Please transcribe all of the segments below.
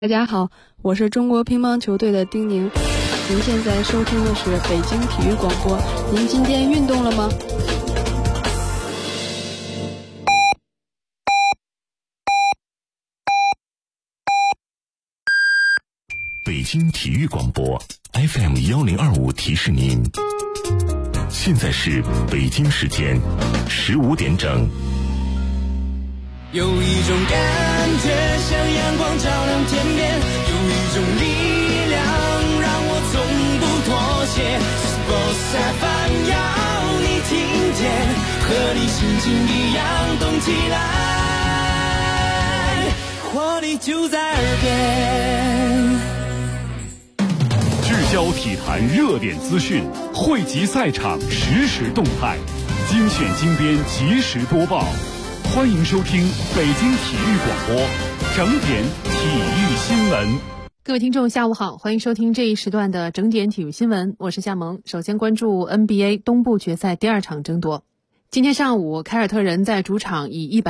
大家好，我是中国乒乓球队的丁宁。您现在收听的是北京体育广播。您今天运动了吗？ 北京体育广播 FM1025提示您，现在是北京时间15点整。 有一种感觉像阳光照亮天边，有一种力量让我从不妥协。Sports FM 要你听见，和你心情一样动起来，活力就在耳边。 聚焦体坛热点资讯，汇集赛场实时动态，精选精编及时播报。欢迎收听北京体育广播整点体育新闻。 各位听众下午好，欢迎收听这一时段的整点体育新闻，我是夏萌。首先关注 NBA 东部决赛第二场争夺。今天上午，凯尔特人在主场以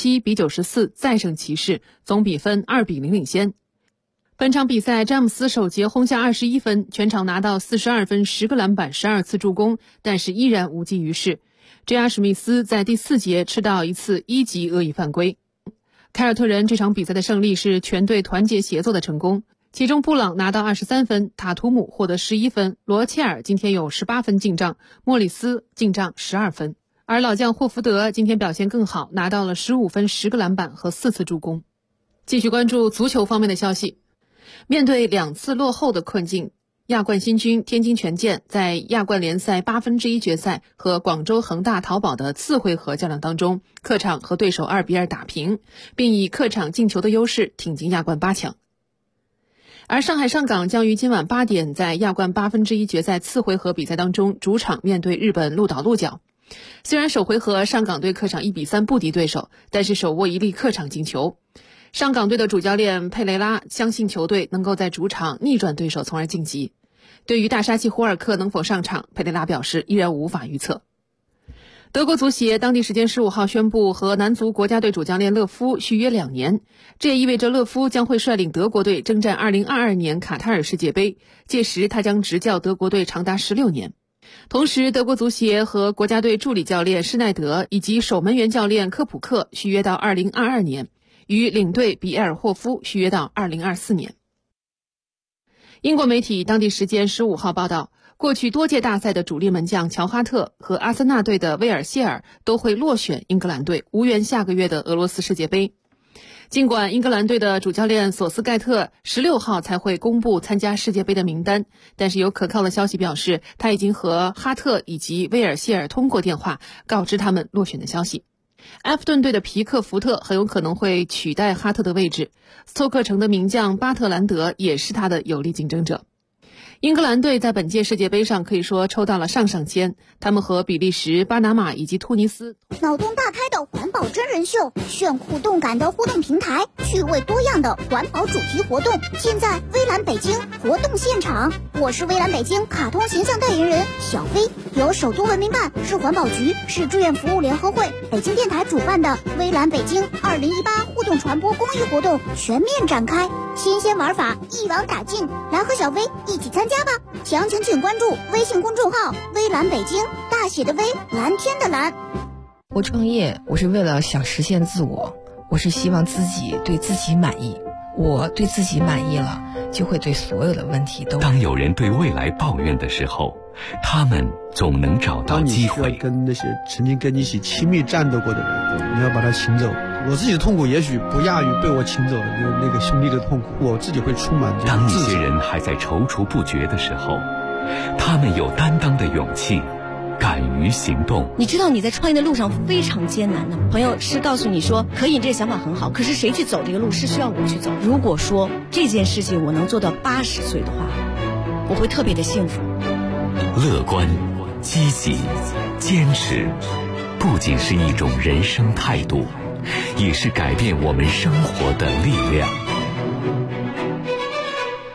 107-94再胜骑士，总比分2-0领先。本场比赛，詹姆斯首节轰下21分，全场拿到42分、10个篮板、12次助攻，但是依然无济于事。J.R. 史密斯在第4节吃到一次1级恶意犯规。凯尔特人这场比赛的胜利是全队团结协作的成功，其中布朗拿到23分，塔图姆获得11分，罗切尔今天有18分进账，莫里斯进账12分，而老将霍福德今天表现更好，拿到了15分、10个篮板和4次助攻。继续关注足球方面的消息。面对2次落后的困境，亚冠新军天津权健在亚冠联赛1/8决赛和广州恒大淘宝的次回合较量当中，客场和对手2-2打平，并以客场进球的优势挺进亚冠8强。而上海上港将于今晚8点在亚冠1/8决赛次回合比赛当中主场面对日本鹿岛鹿角。虽然首回合上港队客场1-3不敌对手，但是手握一粒客场进球。上港队的主教练佩雷拉相信球队能够在主场逆转对手，从而晋级。对于大沙奇胡尔克能否上场，佩雷拉表示依然无法预测。德国足协当地时间15号宣布和男足国家队主教练勒夫续约2年，这也意味着勒夫将会率领德国队征战2022年卡塔尔世界杯，届时他将执教德国队长达16年。同时，德国足协和国家队助理教练施耐德以及守门员教练科普克续约到2022年，与领队比埃尔霍夫续约到2024年。英国媒体当地时间15号报道，过去多届大赛的主力门将乔哈特和阿森纳队的威尔谢尔都会落选英格兰队，无缘下个月的俄罗斯世界杯。尽管英格兰队的主教练索斯盖特16号才会公布参加世界杯的名单，但是有可靠的消息表示，他已经和哈特以及威尔谢尔通过电话，告知他们落选的消息。埃弗顿队的皮克福特很有可能会取代哈特的位置，斯托克城的名将巴特兰德也是他的有力竞争者。英格兰队在本届世界杯上可以说抽到了上签，他们和比利时、巴拿马以及突尼斯。 脑洞大开的环保真人秀，炫酷动感的互动平台，趣味多样的环保主题活动，尽在微蓝北京活动现场。我是微蓝北京卡通形象代言人小飞，由首都文明办、市环保局、市志愿服务联合会、北京电台主办的微蓝北京2018互动传播公益活动全面展开，新鲜玩法一网打尽，来和小飞一起参加吧！详情请关注微信公众号微蓝北京，大写的微，蓝天的蓝。 我创业，我是为了想实现自我，我是希望自己对自己满意，我对自己满意了，就会对所有的问题都。 当有人对未来抱怨的时候，他们总能找到机会。 当你需要跟那些曾经跟你一起亲密战斗过的人，你要把他请走。我自己的痛苦也许不亚于被我请走的那个兄弟的痛苦，我自己会充满这当一些人还在踌躇不决的时候，他们有担当的勇气，敢于行动。 你知道你在创业的路上非常艰难的，朋友是告诉你说可以，这个想法很好，可是谁去走这个路是需要我去走。如果说这件事情我能做到80岁的话，我会特别的幸福。 乐观、积极、坚持，不仅是一种人生态度，也是改变我们生活的力量。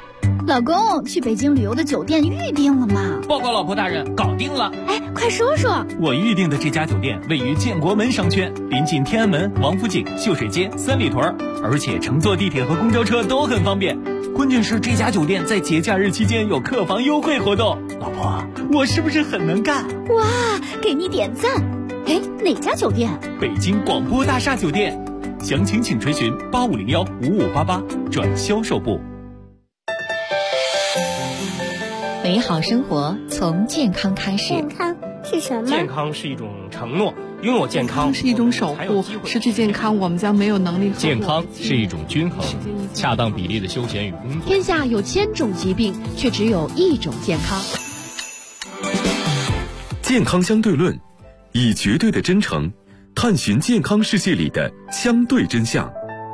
老公，去北京旅游的酒店预定了吗？ 报告老婆大人，搞定了。 哎，快说说。 我预定的这家酒店位于建国门商圈，临近天安门、王府井、秀水街、三里屯，而且乘坐地铁和公交车都很方便。关键是这家酒店在节假日期间有客房优惠活动。老婆，我是不是很能干？ 哇，给你点赞。哎，哪家酒店？ 北京广播大厦酒店。详情请垂询8501-5588转销售部。 美好生活从健康开始。 健康是什么？ 健康是一种承诺，拥有健康是一种守护，失去健康我们将没有能力。 健康是一种均衡，恰当比例的休闲与工作。 天下有1000种疾病，却只有一种健康。 健康相对论，以绝对的真诚探寻健康世界里的相对真相。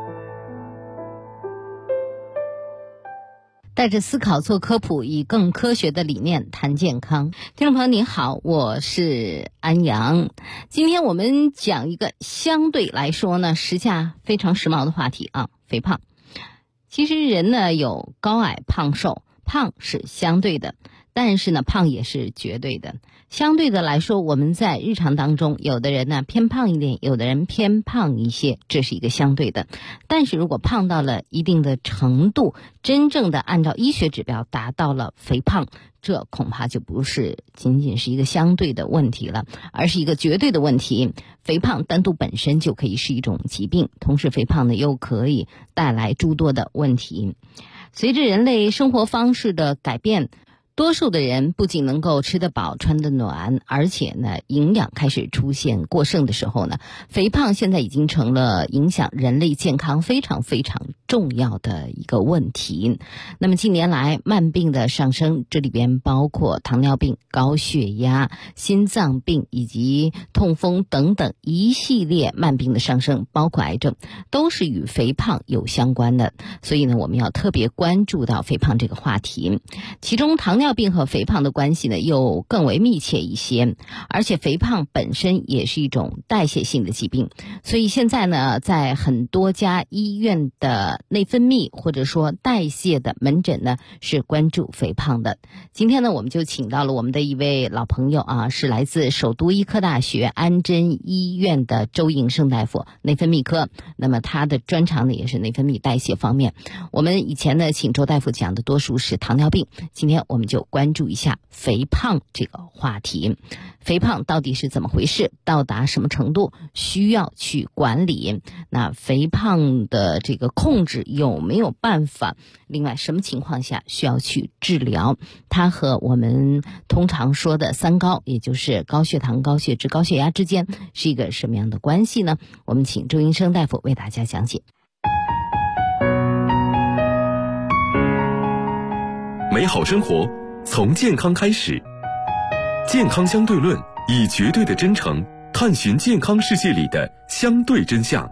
带着思考做科普，以更科学的理念谈健康。听众朋友您好，我是安阳。今天我们讲一个相对来说呢时下非常时髦的话题啊，肥胖。其实人呢有高矮胖瘦，胖是相对的，但是呢胖也是绝对的。相对的来说，我们在日常当中，有的人呢偏胖一点，有的人偏胖一些，这是一个相对的。但是如果胖到了一定的程度，真正的按照医学指标达到了肥胖，这恐怕就不是仅仅是一个相对的问题了，而是一个绝对的问题。肥胖单独本身就可以是一种疾病，同时肥胖呢又可以带来诸多的问题。随着人类生活方式的改变，多数的人不仅能够吃得饱穿得暖，而且呢营养开始出现过剩的时候呢，肥胖现在已经成了影响人类健康非常非常重要的一个问题。那么近年来慢病的上升，这里边包括糖尿病、高血压、心脏病以及痛风等等一系列慢病的上升，包括癌症，都是与肥胖有相关的。所以呢我们要特别关注到肥胖这个话题。其中糖尿病和肥胖的关系呢又更为密切一些，而且肥胖本身也是一种代谢性的疾病。所以现在呢在很多家医院的内分泌或者说代谢的门诊呢是关注肥胖的。今天呢我们就请到了我们的一位老朋友啊，是来自首都医科大学安贞医院的周颖生大夫，内分泌科。那么他的专长呢也是内分泌代谢方面。我们以前呢请周大夫讲的多数是糖尿病，今天我们就关注一下肥胖这个话题。肥胖到底是怎么回事？到达什么程度需要去管理？那肥胖的这个控制有没有办法？另外什么情况下需要去治疗？它和我们通常说的3高，也就是高血糖、高血脂、高血压之间是一个什么样的关系呢？我们请周颖生大夫为大家讲解。 美好生活从健康开始，健康相对论，以绝对的真诚探寻健康世界里的相对真相。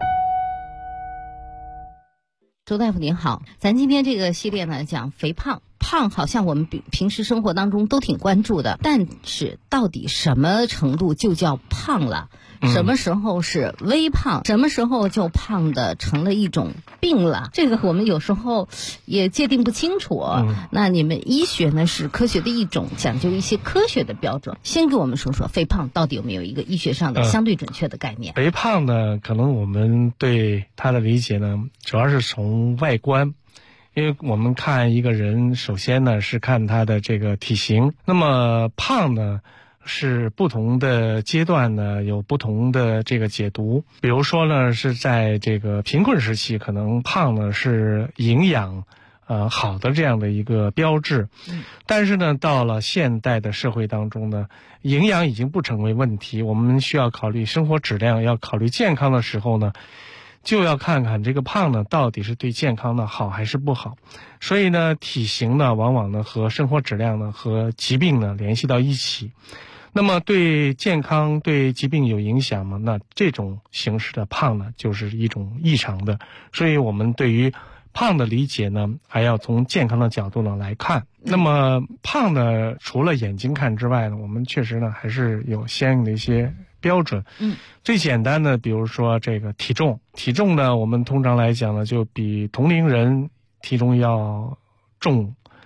周大夫您好，咱今天这个系列呢讲肥胖。胖好像我们平时生活当中都挺关注的，但是到底什么程度就叫胖了？什么时候是微胖？什么时候就胖的成了一种病了？这个我们有时候也界定不清楚。那你们医学呢是科学的一种，讲究一些科学的标准。先给我们说说肥胖到底有没有一个医学上的相对准确的概念？ 肥胖呢，可能我们对它的理解呢，主要是从外观。因为我们看一个人，首先呢是看他的这个体型。那么胖呢是不同的阶段呢有不同的这个解读。比如说呢是在这个贫困时期，可能胖呢是营养好的这样的一个标志。但是呢到了现代的社会当中呢，营养已经不成为问题，我们需要考虑生活质量，要考虑健康的时候呢，就要看看这个胖呢到底是对健康的好还是不好。所以呢体型呢往往呢和生活质量呢和疾病呢联系到一起。那么对健康对疾病有影响吗？那这种形式的胖呢就是一种异常的。所以我们对于胖的理解呢还要从健康的角度呢来看。那么胖呢除了眼睛看之外呢，我们确实呢还是有相应的一些标准。最简单的比如说这个体重呢，我们通常来讲呢就比同龄人体重要重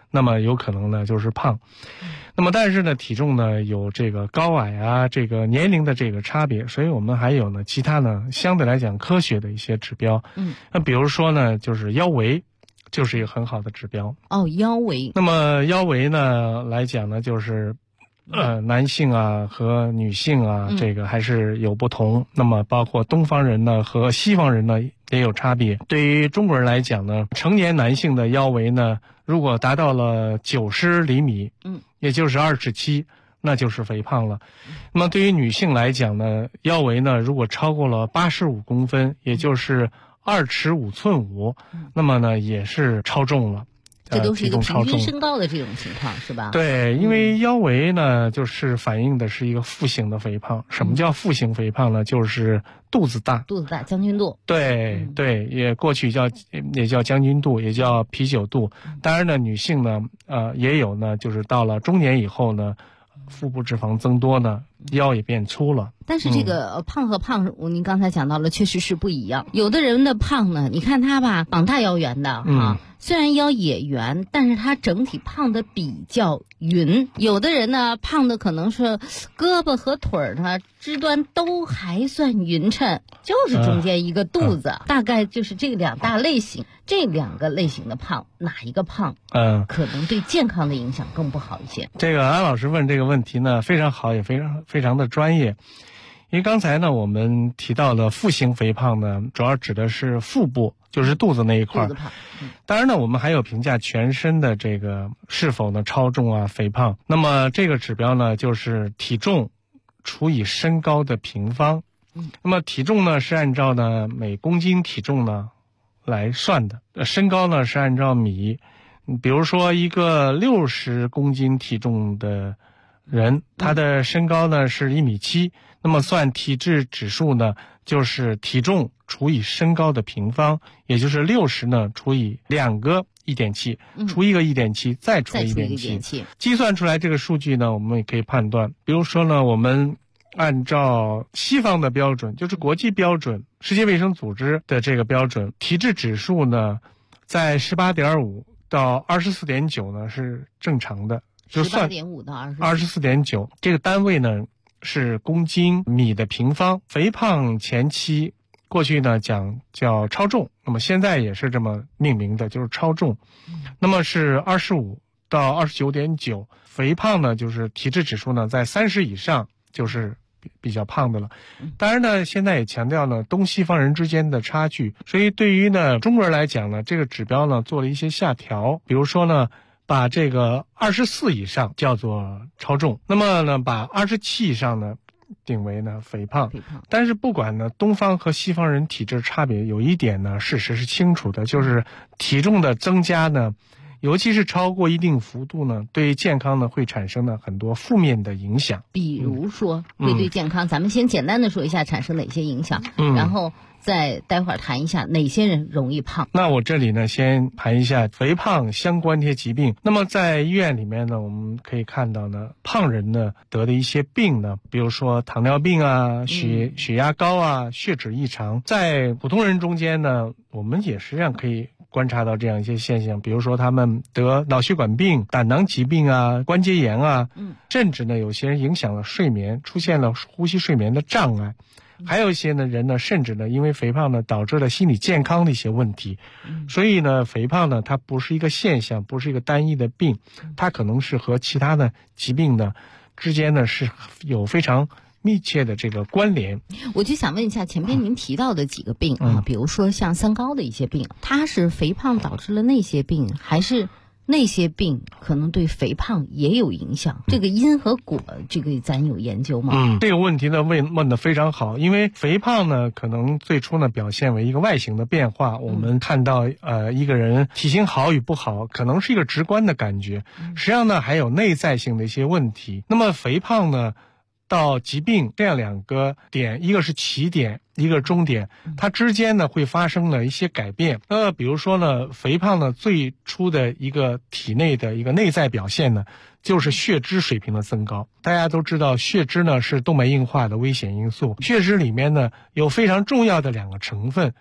那么有可能呢就是胖。那么但是呢体重呢有这个高矮啊，这个年龄的这个差别，所以我们还有呢其他呢相对来讲科学的一些指标。那比如说呢就是腰围，就是一个很好的指标。 腰围。那么腰围呢来讲呢就是男性啊和女性啊，这个还是有不同。那么包括东方人呢和西方人呢也有差别。对于中国人来讲呢，成年男性的腰围呢，如果达到了90厘米，也就是2尺7，那就是肥胖了。那么对于女性来讲呢，腰围呢如果超过了85公分，也就是2尺5寸5，那么呢也是超重了。 这都是一个平均身高的这种情况，是吧？ 对，因为腰围呢，就是反映的是一个负型的肥胖。什么叫负型肥胖呢？就是肚子大， 将军肚。 对对，也过去也叫将军肚，也叫啤酒肚。当然呢，女性呢，也有呢，就是到了中年以后呢，腹部脂肪增多呢，腰也变粗了。 但是这个胖和胖，您刚才讲到了，确实是不一样。有的人的胖呢，你看他吧，膀大腰圆的虽然腰也圆，但是他整体胖的比较匀。有的人呢，胖的可能是胳膊和腿儿呢肢端都还算匀称，就是中间一个肚子，大概就是这两大类型。这2个类型的胖，哪一个胖可能对健康的影响更不好一些？ 这个安老师问这个问题呢，非常好，也非常的专业。因为刚才呢我们提到了负型肥胖呢，主要指的是腹部，就是肚子那一块。当然呢我们还有评价全身的这个是否呢超重啊肥胖。那么这个指标呢就是体重除以身高的平方。那么体重呢是按照呢每公斤体重呢来算的，身高呢是按照米。比如说一个60公斤体重的人，他的身高呢是1.7米，那么算体质指数呢就是体重除以身高的平方，也就是60呢除以2个1.7，除一个1.7，再除1.7，计算出来这个数据呢，我们也可以判断。比如说呢，我们按照西方的标准，就是国际标准，世界卫生组织的这个标准，体质指数呢在18.5到24.9呢是正常的，就算 18.5到 24.9，这个单位呢是公斤米的平方。肥胖前期过去呢叫超重，那么现在也是这么命名的，就是超重。那么是25到29.9，肥胖呢就是体质指数呢在30以上就是比较胖的了。当然呢现在也强调了东西方人之间的差距，所以对于呢中国人来讲呢，这个指标呢做了一些下调。比如说呢把这个24以上叫做超重，那么呢把27以上呢定为呢肥胖。但是不管呢东方和西方人体质差别，有一点呢事实是清楚的，就是体重的增加呢，尤其是超过一定幅度呢，对健康呢会产生呢很多负面的影响。 比如说会对健康，咱们先简单的说一下产生哪些影响，然后再待会儿谈一下哪些人容易胖。 那我这里呢先谈一下肥胖相关的一些疾病。那么在医院里面呢，我们可以看到呢，胖人呢得的一些病呢，比如说糖尿病啊、血压高啊、血脂异常。在普通人中间呢，我们也实际上可以观察到这样一些现象，比如说他们得脑血管病、胆囊疾病啊、关节炎啊，甚至呢有些人影响了睡眠，出现了呼吸睡眠的障碍。还有一些人呢，甚至呢因为肥胖呢导致了心理健康的一些问题。所以呢肥胖呢它不是一个现象，不是一个单一的病，它可能是和其他的疾病呢之间呢是有非常密切的这个关联。 我就想问一下，前边您提到的几个病比如说像三高的一些病，它是肥胖导致了那些病，还是那些病可能对肥胖也有影响？这个因和果，这个咱有研究吗？ 这个问题呢问得非常好。因为肥胖呢可能最初呢表现为一个外形的变化，我们看到一个人体型好与不好可能是一个直观的感觉，实际上呢还有内在性的一些问题。那么肥胖呢到疾病这样2个点，一个是起点，一个终点，它之间呢会发生了一些改变。比如说呢，肥胖呢最初的一个体内的一个内在表现呢，就是血脂水平的增高。大家都知道，血脂呢是动脉硬化的危险因素，血脂里面呢有非常重要的2个成分。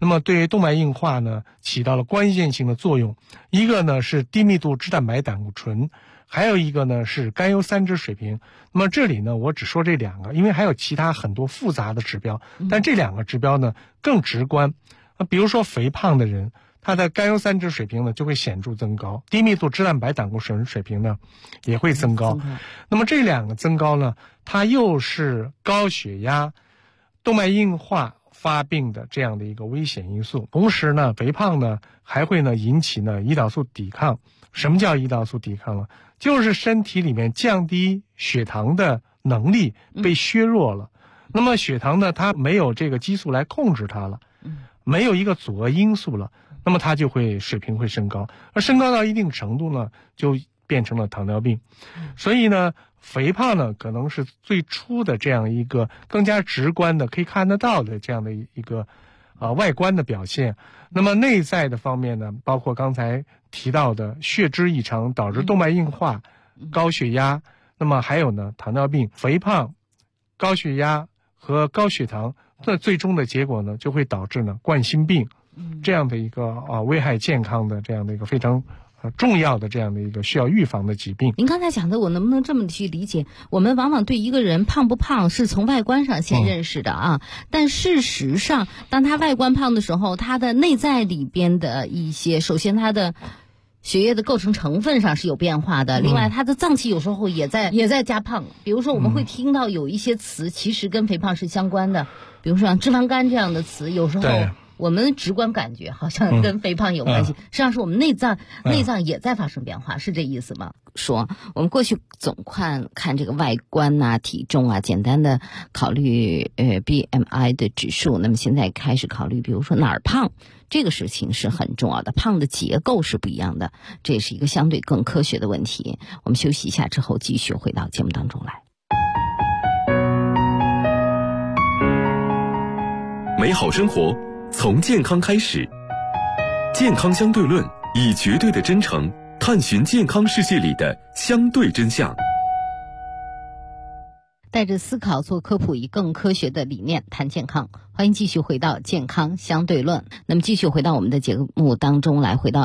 那么对动脉硬化呢起到了关键性的作用。一个呢是低密度脂蛋白胆固醇，还有一个呢是甘油三酯水平。那么这里呢我只说这2个，因为还有其他很多复杂的指标，但这2个指标呢更直观。比如说肥胖的人，他的甘油三酯水平呢就会显著增高，低密度脂蛋白胆固醇水平呢也会增高。那么这2个增高呢，它又是高血压、动脉硬化发病的这样的一个危险因素。同时呢，肥胖呢还会呢引起呢胰岛素抵抗。什么叫胰岛素抵抗呢？就是身体里面降低血糖的能力被削弱了。那么血糖呢，它没有这个激素来控制它了，没有一个阻碍因素了，那么它就会水平会升高，而升高到一定程度呢，就变成了糖尿病。所以呢，肥胖呢可能是最初的这样一个更加直观的可以看得到的这样的一个外观的表现。那么内在的方面呢，包括刚才提到的血脂异常导致动脉硬化、高血压，那么还有呢糖尿病、肥胖、高血压和高血糖，那最终的结果呢就会导致呢冠心病这样的一个危害健康的这样的一个非常重要的这样的一个需要预防的疾病。 您刚才讲的，我能不能这么去理解？我们往往对一个人胖不胖是从外观上先认识的啊，但事实上，当他外观胖的时候，他的内在里边的一些，首先他的血液的构成成分上是有变化的，另外他的脏器有时候也在加胖。比如说我们会听到有一些词其实跟肥胖是相关的，比如说像脂肪肝这样的词，有时候我们直观感觉好像跟肥胖有关系，实际上是我们内脏也在发生变化，是这意思吗？说我们过去总看这个外观啊、体重啊，简单的考虑BMI 的指数，那么现在开始考虑，比如说哪儿胖，这个事情是很重要的，胖的结构是不一样的，这也是一个相对更科学的问题。我们休息一下之后，继续回到节目当中来。 美好生活从健康开始，健康相对论以绝对的真诚探寻健康世界里的相对真相。 带着思考做科普，以更科学的理念谈健康。欢迎继续回到健康相对论。那么继续回到我们的节目当中来，回到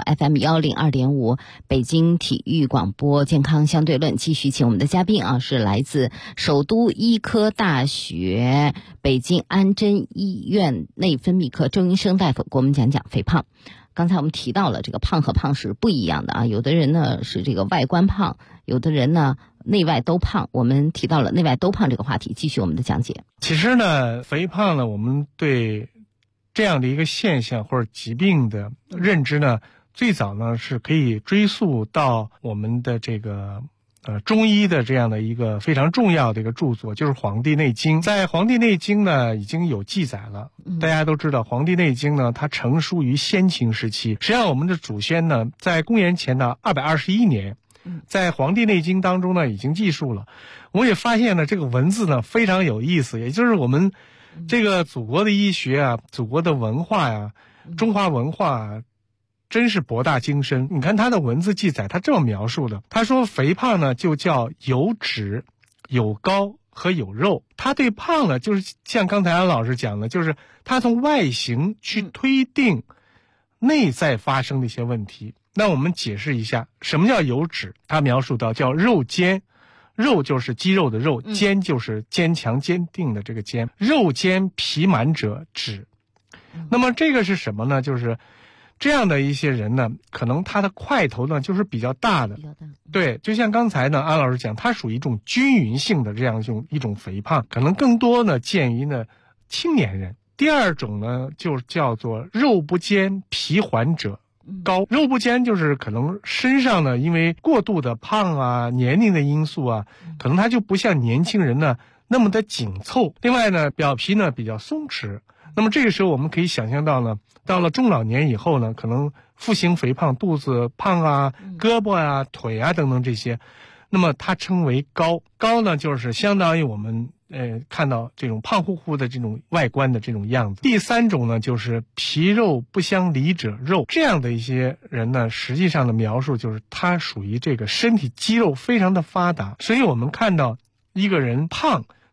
FM102.5 北京体育广播健康相对论，继续请我们的嘉宾是来自首都医科大学北京安贞医院内分泌科周云生大夫，给我们讲讲肥胖。刚才我们提到了这个胖和胖是不一样的啊，有的人呢是这个外观胖，有的人呢内外都胖。我们提到了内外都胖这个话题，继续我们的讲解。 其实呢，肥胖呢，我们对这样的一个现象或者疾病的认知呢，最早呢是可以追溯到我们的这个中医的这样的一个非常重要的一个著作，就是《黄帝内经》。在《黄帝内经》呢已经有记载了。大家都知道，《黄帝内经》呢它成书于先秦时期。实际上我们的祖先呢在公元前的221年，在《黄帝内经》当中呢已经记述了。我也发现呢这个文字呢非常有意思，也就是我们这个祖国的医学啊，祖国的文化呀，中华文化啊，真是博大精深。你看他的文字记载，他这么描述的，他说肥胖呢就叫有脂、有膏和有肉。他对胖呢，就是像刚才安老师讲的，就是他从外形去推定内在发生的一些问题。那我们解释一下什么叫有脂。他描述到叫肉坚，肉就是肌肉的肉，坚就是坚强坚定的这个坚，肉坚皮满者脂。那么这个是什么呢？就是这样的一些人呢，可能他的块头呢就是比较大的，对，就像刚才呢安老师讲，它属于一种均匀性的这样一种肥胖，可能更多呢见于呢青年人。第二种呢就叫做肉不坚皮缓者高。肉不坚就是可能身上呢因为过度的胖啊、年龄的因素啊，可能它就不像年轻人呢那么的紧凑。另外呢表皮呢比较松弛。那么这个时候我们可以想象到呢，到了中老年以后呢，可能腹型肥胖、肚子胖啊、胳膊啊、腿啊等等这些，那么它称为膏。膏呢就是相当于我们看到这种胖乎乎的这种外观的这种样子。第三种呢就是皮肉不相离者肉。这样的一些人呢，实际上的描述就是他属于这个身体肌肉非常的发达。所以我们看到一个人胖，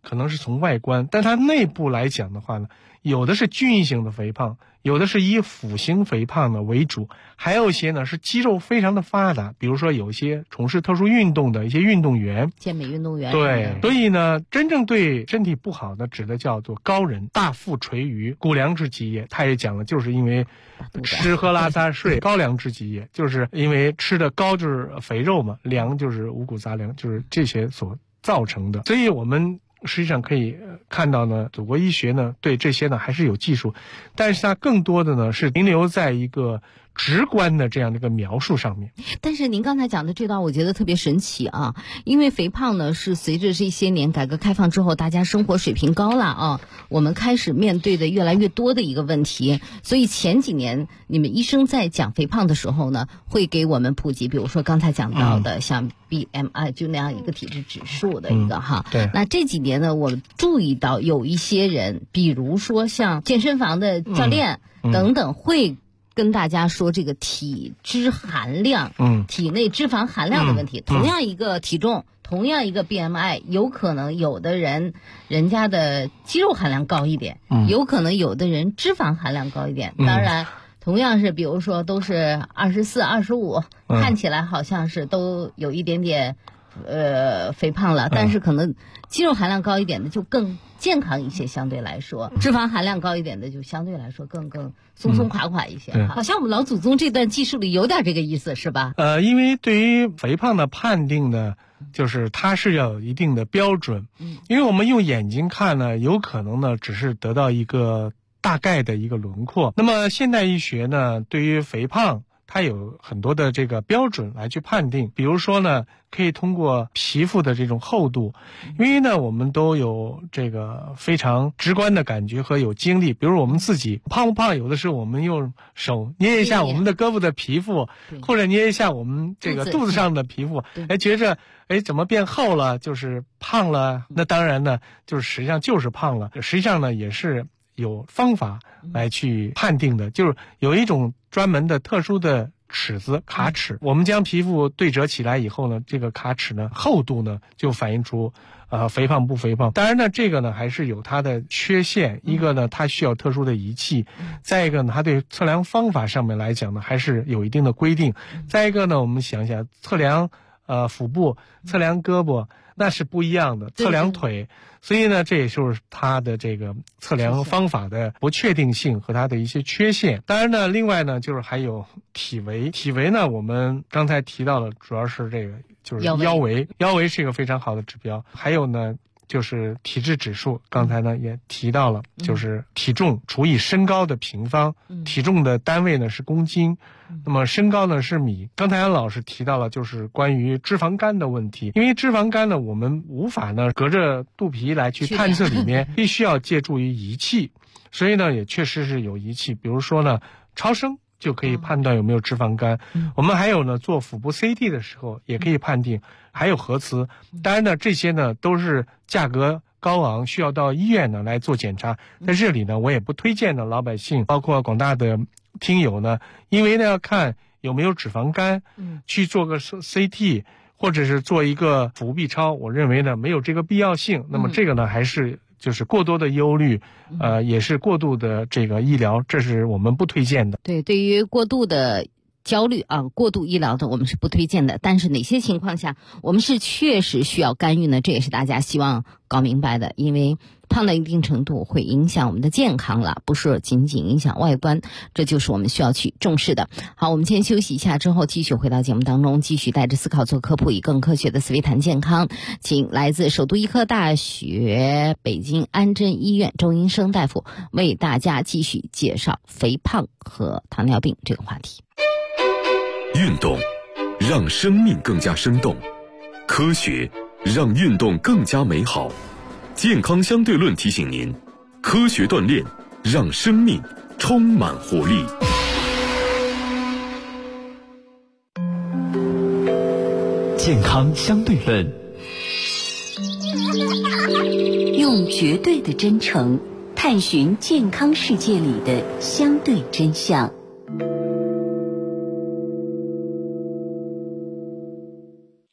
可能是从外观，但它内部来讲的话呢，有的是菌型的肥胖，有的是以腐型肥胖呢为主，还有一些呢是肌肉非常的发达，比如说有一些从事特殊运动的一些运动员， 健美运动员。 对，所以呢，真正对身体不好的，指的叫做高人，大腹垂鱼，谷粮之极也。他也讲了，就是因为吃喝拉撒睡，高粱之极也，就是因为吃的高就是肥肉嘛，粮就是五谷杂粮，就是这些所造成的。所以我们实际上可以看到呢，祖国医学呢对这些呢还是有技术，但是它更多的呢是停留在一个直观的这样的一个描述上面。 但是您刚才讲的这段我觉得特别神奇啊，因为肥胖呢是随着这些年改革开放之后大家生活水平高了啊，我们开始面对的越来越多的一个问题，所以前几年你们医生在讲肥胖的时候呢会给我们普及，比如说刚才讲到的像 BMI 就那样一个体质指数的一个哈。 对。 那这几年呢我们注意到有一些人，比如说像健身房的教练等等会跟大家说这个体脂含量，体内脂肪含量的问题。同样一个体重，同样一个 BMI， 有可能有的人人家的肌肉含量高一点，有可能有的人脂肪含量高一点。当然，同样是比如说都是24、25，看起来好像是都有一点点肥胖了，但是可能肌肉含量高一点的就更健康一些，相对来说脂肪含量高一点的就相对来说更松松垮垮一些。好像我们老祖宗这段技术里有点这个意思，是吧？ 因为对于肥胖的判定呢，就是它是要有一定的标准。因为我们用眼睛看呢，有可能呢只是得到一个大概的一个轮廓。那么现代医学呢，对于肥胖它有很多的这个标准来去判定，比如说呢，可以通过皮肤的这种厚度，因为呢，我们都有这个非常直观的感觉和有经历，比如我们自己胖不胖，有的时候我们用手捏一下我们的胳膊的皮肤，或者捏一下我们这个肚子上的皮肤，觉着怎么变厚了，就是胖了，那当然呢，就是实际上就是胖了，实际上呢也是有方法来去判定的，就是有一种专门的特殊的尺子卡尺，我们将皮肤对折起来以后呢，这个卡尺呢厚度呢就反映出肥胖不肥胖。当然呢，这个呢还是有它的缺陷，一个呢它需要特殊的仪器，再一个呢它对测量方法上面来讲呢还是有一定的规定，再一个呢我们想想测量腹部、测量胳膊那是不一样的，测量腿，所以呢这也就是它的这个测量方法的不确定性和它的一些缺陷。当然呢，另外呢就是还有体围，体围呢我们刚才提到了，主要是这个就是腰围是一个非常好的指标。还有呢就是体质指数，刚才呢也提到了，就是体重除以身高的平方，体重的单位呢是公斤，那么身高呢是米。刚才安老师提到了就是关于脂肪肝的问题，因为脂肪肝呢我们无法呢隔着肚皮来去探测里面，必须要借助于仪器，所以呢也确实是有仪器，比如说呢超声就可以判断有没有脂肪肝。我们还有呢做腹部 CT 的时候也可以判定，还有核磁。当然呢这些呢都是价格高昂，需要到医院呢来做检查。在这里呢我也不推荐呢老百姓包括广大的听友呢，因为呢要看有没有脂肪肝，去做个 CT 或者是做一个腹部 B 超，我认为呢没有这个必要性。那么这个呢还是就是过多的忧虑，也是过度的这个医疗，这是我们不推荐的。 对，对于过度的焦虑过度医疗的我们是不推荐的，但是哪些情况下我们是确实需要干预呢？这也是大家希望搞明白的，因为胖到一定程度会影响我们的健康了，不是仅仅影响外观，这就是我们需要去重视的。好，我们先休息一下，之后继续回到节目当中，继续带着思考做科普，以更科学的思维谈健康。请来自首都医科大学北京安贞医院周英生大夫为大家继续介绍肥胖和糖尿病这个话题。 运动让生命更加生动，科学让运动更加美好。健康相对论提醒您，科学锻炼让生命充满活力。 健康相对论， 用绝对的真诚探寻健康世界里的相对真相。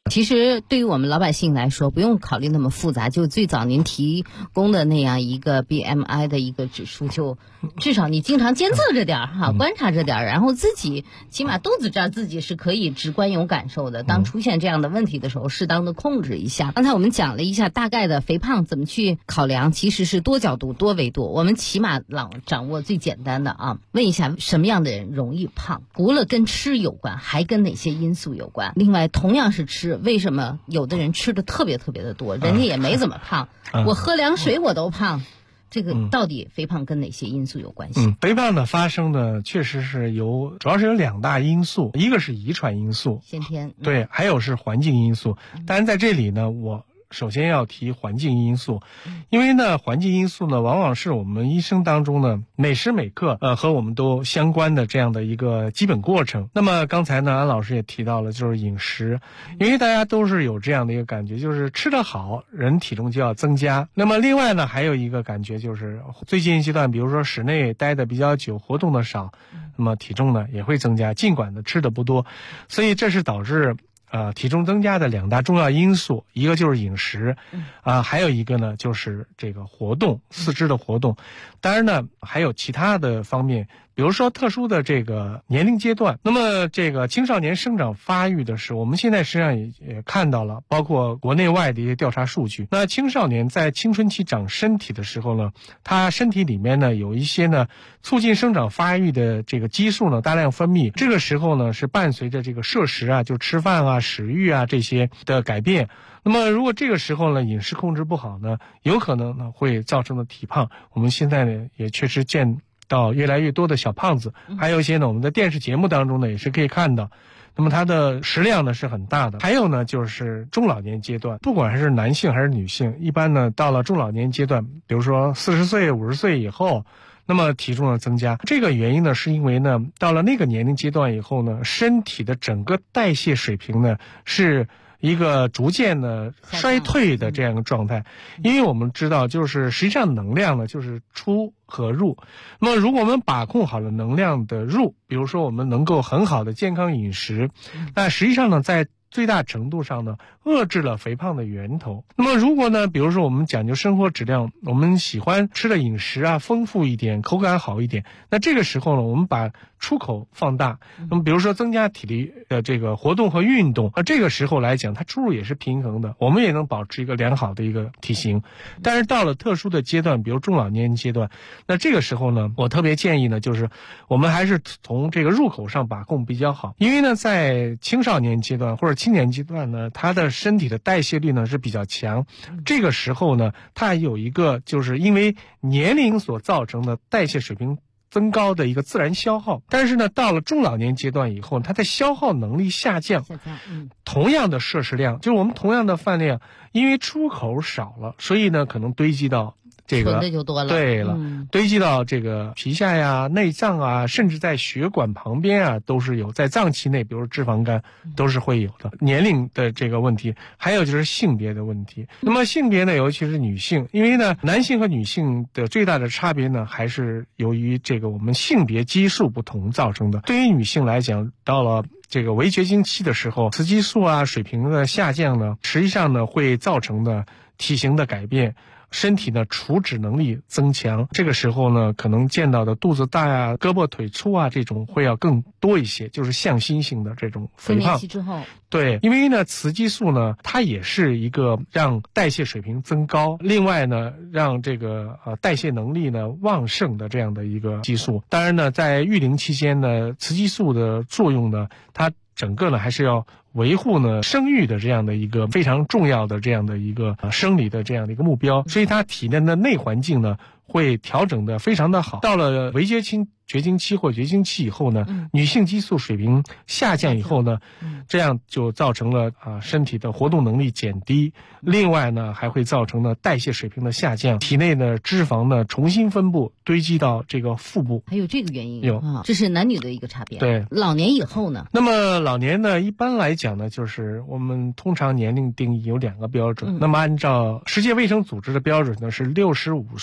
其实对于我们老百姓来说，不用考虑那么复杂，就最早您提供的那样一个 BMI 的一个指数，就至少你经常监测着点儿哈，观察着点儿，然后自己起码肚子这儿自己是可以直观有感受的。当出现这样的问题的时候，适当的控制一下。刚才我们讲了一下大概的肥胖怎么去考量，其实是多角度、多维度。我们起码掌握最简单的啊。问一下，什么样的人容易胖？除了跟吃有关，还跟哪些因素有关？另外，同样是吃，为什么有的人吃的特别特别的多，人家也没怎么胖，我喝凉水我都胖？这个到底肥胖跟哪些因素有关系？ 肥胖的发生呢，确实是主要是有2大因素，一个是遗传因素， 先天， 对，还有是环境因素。当然在这里呢，我首先要提环境因素，因为呢，环境因素呢，往往是我们一生当中呢，每时每刻和我们都相关的这样的一个基本过程。那么刚才呢，安老师也提到了，就是饮食，因为大家都是有这样的一个感觉，就是吃得好，人体重就要增加。那么另外呢，还有一个感觉就是最近阶段，比如说室内待的比较久，活动的少，那么体重呢也会增加，尽管呢吃的不多，所以这是导致体重增加的2大重要因素，一个就是饮食，还有一个呢就是这个活动，四肢的活动。当然呢，还有其他的方面，比如说特殊的这个年龄阶段。那么这个青少年生长发育的时候，我们现在实际上也看到了，包括国内外的一些调查数据。那青少年在青春期长身体的时候呢，他身体里面呢有一些呢促进生长发育的这个激素呢大量分泌，这个时候呢是伴随着这个摄食啊，就吃饭啊、食欲啊这些的改变。那么如果这个时候呢饮食控制不好呢，有可能呢会造成的体胖。我们现在呢也确实见到越来越多的小胖子，还有一些呢我们在电视节目当中呢也是可以看到，那么它的食量呢是很大的。还有呢就是中老年阶段，不管是男性还是女性，一般呢到了中老年阶段，比如说40岁、50岁以后，那么体重的增加，这个原因呢是因为呢到了那个年龄阶段以后呢，身体的整个代谢水平呢是一个逐渐的衰退的这样一个状态。因为我们知道，就是实际上能量呢就是出和入。那么如果我们把控好了能量的入，比如说我们能够很好的健康饮食，那实际上呢在最大程度上呢遏制了肥胖的源头。那么如果呢比如说我们讲究生活质量，我们喜欢吃的饮食啊丰富一点，口感好一点，那这个时候呢我们把出口放大，那么比如说增加体力的这个活动和运动，这个时候来讲它出入也是平衡的，我们也能保持一个良好的一个体型。但是到了特殊的阶段，比如中老年阶段，那这个时候呢我特别建议呢就是我们还是从这个入口上把控比较好。因为呢在青少年阶段或者青年阶段呢，他的身体的代谢率呢是比较强，这个时候呢他有一个就是因为年龄所造成的代谢水平增高的一个自然消耗。但是呢到了中老年阶段以后，它的消耗能力下降，同样的摄食量，就是我们同样的饭量，因为出口少了，所以呢可能堆积到这个存的就多了， 对了，堆积到这个皮下呀、内脏啊，甚至在血管旁边啊都是有，在脏器内，比如脂肪肝都是会有的。年龄的这个问题，还有就是性别的问题。那么性别呢，尤其是女性，因为呢男性和女性的最大的差别呢，还是由于这个我们性别激素不同造成的。对于女性来讲，到了这个围绝经期的时候，雌激素啊水平的下降呢，实际上呢会造成的体型的改变，身体呢储脂能力增强，这个时候呢可能见到的肚子大啊、胳膊腿粗啊这种会要更多一些，就是向心性的这种肥胖。 期之后， 对，因为呢雌激素呢它也是一个让代谢水平增高，另外呢让这个代谢能力呢旺盛的这样的一个激素。当然呢在育龄期间呢，雌激素的作用呢它整个呢还是要维护呢生育的这样的一个非常重要的这样的一个生理的这样的一个目标，所以它体内的内环境呢会调整的非常的好。到了围绝经期或绝经期以后呢，女性激素水平下降以后呢，这样就造成了身体的活动能力减低，另外呢还会造成了代谢水平的下降，体内的脂肪呢重新分布堆积到这个腹部。 还有这个原因？ 有， 这是男女的一个差别。 对， 老年以后呢？ 那么老年呢一般来讲呢，就是我们通常年龄定义有2个标准，那么按照世界卫生组织的标准呢是65岁的这样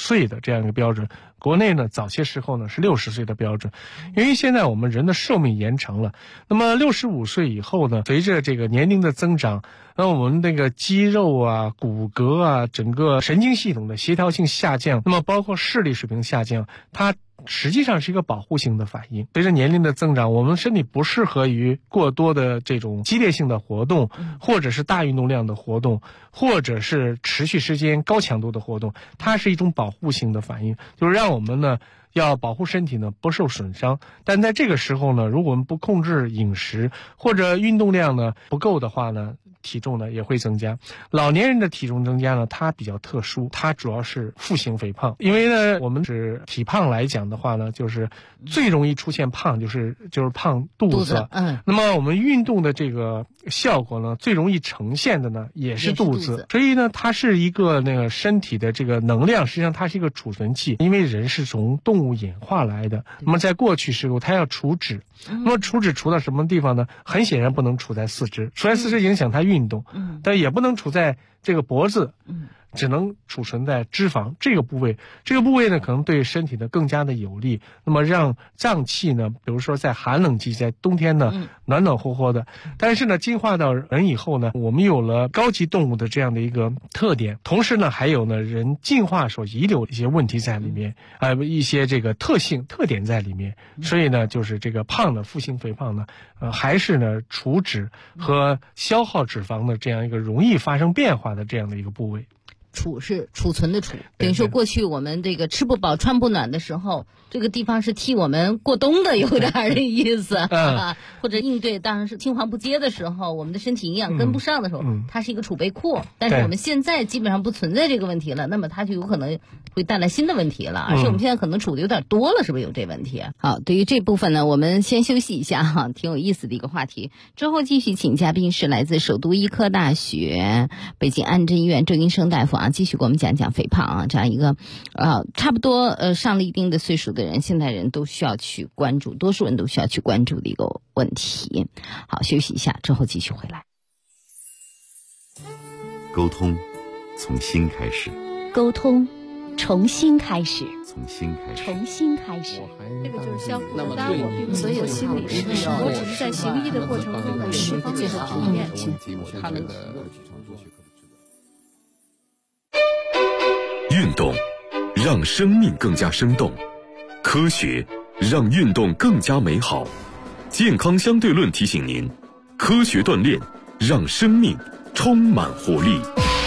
这样一个标准，国内呢早些时候呢是60岁的标准。因为现在我们人的寿命延长了，那么65岁以后呢，随着这个年龄的增长，那我们那个肌肉啊、骨骼啊、整个神经系统的协调性下降，那么包括视力水平下降，它实际上是一个保护性的反应。随着年龄的增长，我们身体不适合于过多的这种激烈性的活动，或者是大运动量的活动，或者是持续时间高强度的活动，它是一种保护性的反应，就是让我们呢要保护身体呢不受损伤。但在这个时候呢，如果我们不控制饮食或者运动量呢不够的话呢，体重呢也会增加。老年人的体重增加呢，它比较特殊，它主要是腹型肥胖。因为呢，我们是体胖来讲的话呢，就是最容易出现胖，就是胖肚子。那么我们运动的这个效果呢，最容易呈现的呢也是肚子。所以呢，它是一个那个身体的这个能量，实际上它是一个储存器。因为人是从动物演化来的，那么在过去时候它要储脂，那么储脂储到什么地方呢？很显然不能储在四肢，储在四肢影响它运动，但也不能储在这个脖子，只能储存在脂肪这个部位。这个部位呢，可能对身体呢更加的有利，那么让脏器呢，比如说在寒冷季，在冬天呢暖暖和和的。但是呢，进化到人以后呢，我们有了高级动物的这样的一个特点，同时呢，还有呢人进化所遗留的一些问题在里面，一些这个特点在里面。所以呢，就是这个胖的腹型肥胖呢，还是呢储脂和消耗脂肪的这样一个容易发生变化的这样的一个部位。 储是储存的储，等于说过去我们这个吃不饱穿不暖的时候，这个地方是替我们过冬的，有点的意思啊。或者应对当然是青黄不接的时候，我们的身体营养跟不上的时候，它是一个储备库。但是我们现在基本上不存在这个问题了，那么它就有可能会带来新的问题了，而且我们现在可能储的有点多了，是不是有这问题？好，对于这部分呢，我们先休息一下哈，挺有意思的一个话题。之后继续请嘉宾是来自首都医科大学北京安贞医院周云生大夫继续给我们讲讲肥胖这样一个差不多上了一定的岁数的人，现代人都需要去关注，多数人都需要去关注的一个问题。好，休息一下之后继续回来。 沟通从心开始， 沟通重新开始， 从心开始， 重新开始。 这个就是相互的搭伙，并所有心理师，我只是在行医的过程中有这方面的体验。 运动让生命更加生动，科学让运动更加美好。健康相对论提醒您，科学锻炼让生命充满活力。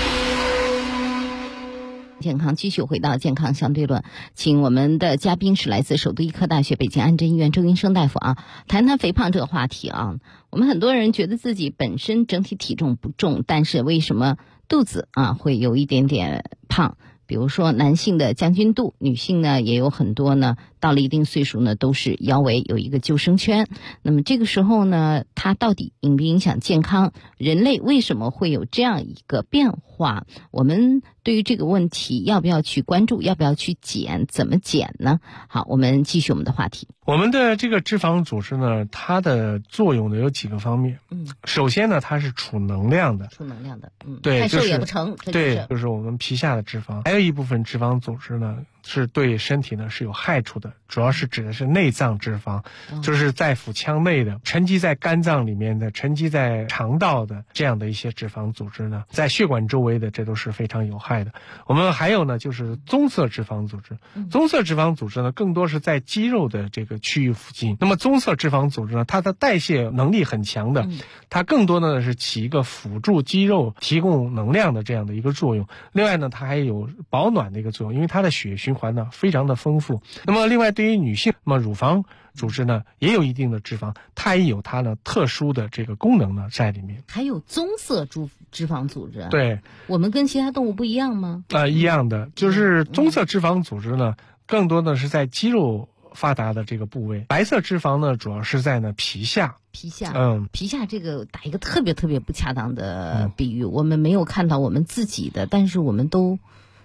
健康继续回到健康相对论，请我们的嘉宾是来自首都医科大学北京安贞医院周云生大夫谈谈肥胖这个话题我们很多人觉得自己本身整体体重不重，但是为什么肚子会有一点点胖？比如说男性的将军肚，女性呢也有很多呢，到了一定岁数呢都是腰围有一个救生圈。那么这个时候呢，它到底影不影响健康？人类为什么会有这样一个变化？我们对于这个问题要不要去关注？要不要去减？怎么减呢？好，我们继续我们的话题。 我们的这个脂肪组织呢，它的作用呢有几个方面。首先呢，它是储能量的。对， 太瘦也不成。 对，就是我们皮下的脂肪。还有一部分脂肪组织呢，是对身体呢是有害处的，主要是指的是内脏脂肪，就是在腹腔内的，沉积在肝脏里面的，沉积在肠道的这样的一些脂肪组织呢，在血管周围的，这都是非常有害的。我们还有呢，就是棕色脂肪组织。棕色脂肪组织呢，更多是在肌肉的这个区域附近。那么棕色脂肪组织呢，它的代谢能力很强的，它更多的是起一个辅助肌肉提供能量的这样的一个作用。另外呢，它还有保暖的一个作用，因为它的血液循环呢非常的丰富。那么另外对于女性，那么乳房组织呢也有一定的脂肪，它也有它呢特殊的这个功能呢在里面。 还有棕色脂肪组织。 对， 我们跟其他动物不一样吗？ 一样的，就是棕色脂肪组织呢，更多的是在肌肉发达的这个部位，白色脂肪呢主要是在呢皮下。 皮下这个打一个特别特别不恰当的比喻，我们没有看到我们自己的，但是我们都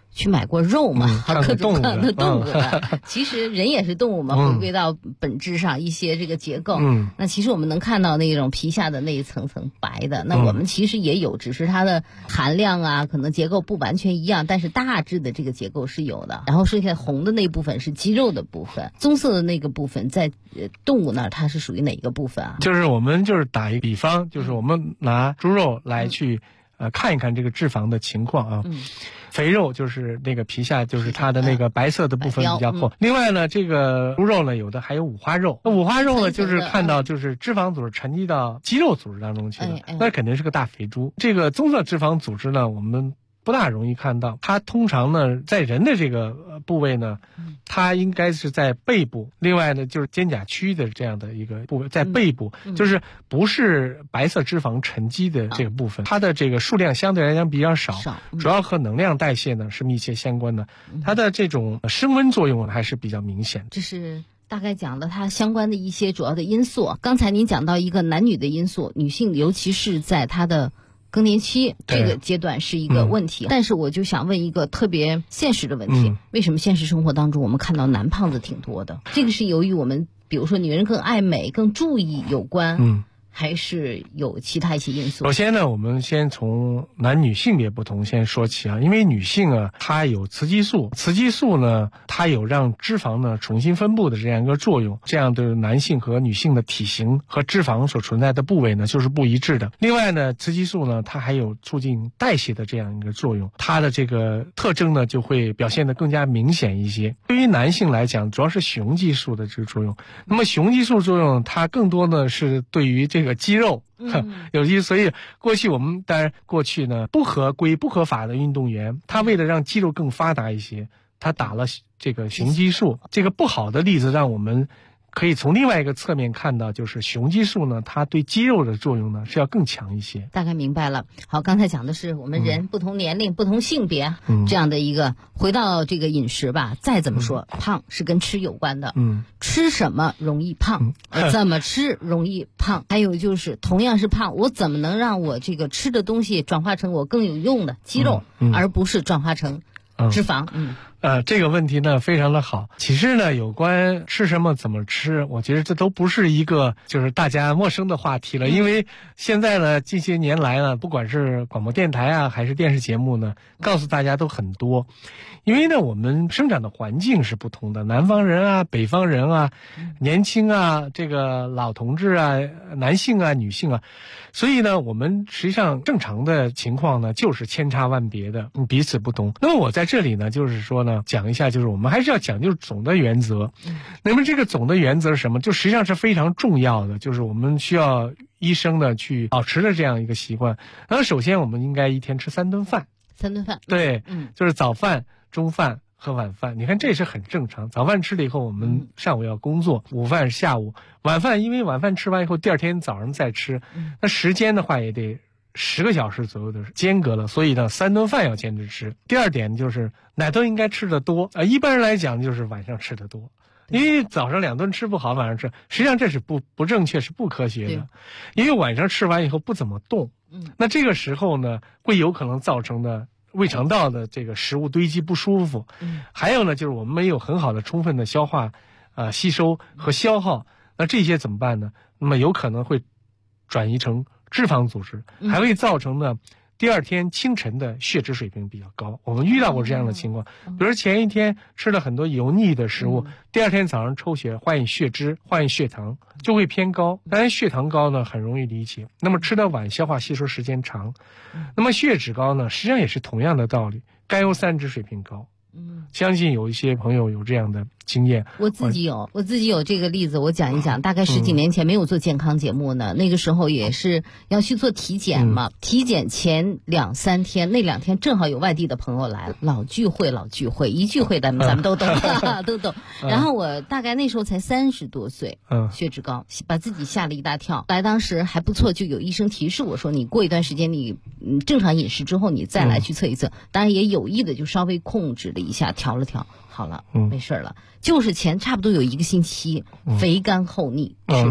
去买过肉嘛，各种各样的动物的。 其实人也是动物嘛，回归到本质上一些这个结构。那其实我们能看到那种皮下的那一层层白的，那我们其实也有，只是它的含量啊，可能结构不完全一样，但是大致的这个结构是有的。然后剩下红的那部分是肌肉的部分，棕色的那个部分在动物那儿它是属于哪一个部分啊？ 就是我们就是打一个比方，就是我们拿猪肉来去看一看这个脂肪的情况啊。肥肉就是那个皮下就是它的那个白色的部分比较厚。另外呢，这个猪肉呢有的还有五花肉。那五花肉呢就是看到就是脂肪组织沉积到肌肉组织当中去了，那肯定是个大肥猪。这个棕色脂肪组织呢，我们不大容易看到，它通常呢在人的这个部位呢，它应该是在背部，另外呢就是肩胛区的这样的一个部位，在背部，就是不是白色脂肪沉积的这个部分，它的这个数量相对来讲比较少，主要和能量代谢呢是密切相关的，它的这种升温作用还是比较明显的。 这是大概讲了它相关的一些主要的因素。刚才您讲到一个男女的因素，女性尤其是在她的更年期这个阶段是一个问题，但是我就想问一个特别现实的问题，为什么现实生活当中我们看到男胖子挺多的？这个是由于我们比如说女人更爱美更注意有关，还是有其他一些因素？ 首先呢，我们先从男女性别不同先说起啊，因为女性啊，她有雌激素，雌激素呢，它有让脂肪呢重新分布的这样一个作用，这样的男性和女性的体型和脂肪所存在的部位呢就是不一致的。另外呢，雌激素呢，它还有促进代谢的这样一个作用，它的这个特征呢就会表现得更加明显一些。对于男性来讲，主要是雄激素的这个作用。那么雄激素作用，它更多呢是对于这个肌肉有机，所以过去我们当然过去呢不合规不合法的运动员，他为了让肌肉更发达一些，他打了这个雄激素。这个不好的例子让我们可以从另外一个侧面看到，就是雄激素呢，它对肌肉的作用呢是要更强一些。 大概明白了。好，刚才讲的是我们人不同年龄、不同性别这样的一个。回到这个饮食吧，再怎么说，胖是跟吃有关的。吃什么容易胖，怎么吃容易胖。还有就是同样是胖，我怎么能让我这个吃的东西转化成我更有用的肌肉，而不是转化成脂肪。 这个问题呢非常的好。其实呢，有关吃什么怎么吃，我觉得这都不是一个就是大家陌生的话题了。因为现在呢，近些年来呢，不管是广播电台啊还是电视节目呢，告诉大家都很多。因为呢，我们生长的环境是不同的，南方人啊、北方人啊、年轻啊、这个老同志啊、男性啊、女性啊，所以呢，我们实际上正常的情况呢，就是千差万别的，彼此不同。那么我在这里呢，就是说呢，讲一下，就是我们还是要讲究总的原则。那么这个总的原则是什么？就实际上是非常重要的，就是我们需要医生呢去保持的这样一个习惯。然后首先我们应该一天吃3顿饭。 3顿饭。 对，就是早饭、中饭和晚饭。你看这是很正常。早饭吃了以后，我们上午要工作；午饭是下午，晚饭因为晚饭吃完以后，第二天早上再吃，那时间的话也得10个小时左右的间隔了，所以呢3顿饭要坚持吃。第二点就是哪都应该吃得多，一般人来讲就是晚上吃得多，因为早上2顿吃不好，晚上吃，实际上这是不正确，是不科学的。因为晚上吃完以后不怎么动，那这个时候呢会有可能造成的胃肠道的这个食物堆积不舒服。还有呢就是我们没有很好的充分的消化、吸收和消耗，那这些怎么办呢？那么有可能会转移成脂肪组织，还会造成呢第二天清晨的血脂水平比较高。我们遇到过这样的情况，比如前一天吃了很多油腻的食物，第二天早上抽血化验血脂、化验血糖就会偏高。当然血糖高呢很容易理解，那么吃得晚，消化吸收时间长。那么血脂高呢，实际上也是同样的道理，甘油三酯水平高。相信有一些朋友有这样的经验。 我自己有这个例子，我讲一讲。大概10几年前没有做健康节目呢，那个时候也是要去做体检嘛。体检前2、3天，那2天正好有外地的朋友来了，老聚会，一聚会咱们都懂，都懂。然后我大概那时候才30多岁，血脂高，把自己吓了一大跳。来当时还不错，就有医生提示我说，你过一段时间你正常饮食之后，你再来去测一测。当然也有意的就稍微控制了一下，调了调。好了，没事了。就是前差不多有1个星期，肥甘厚腻吃的，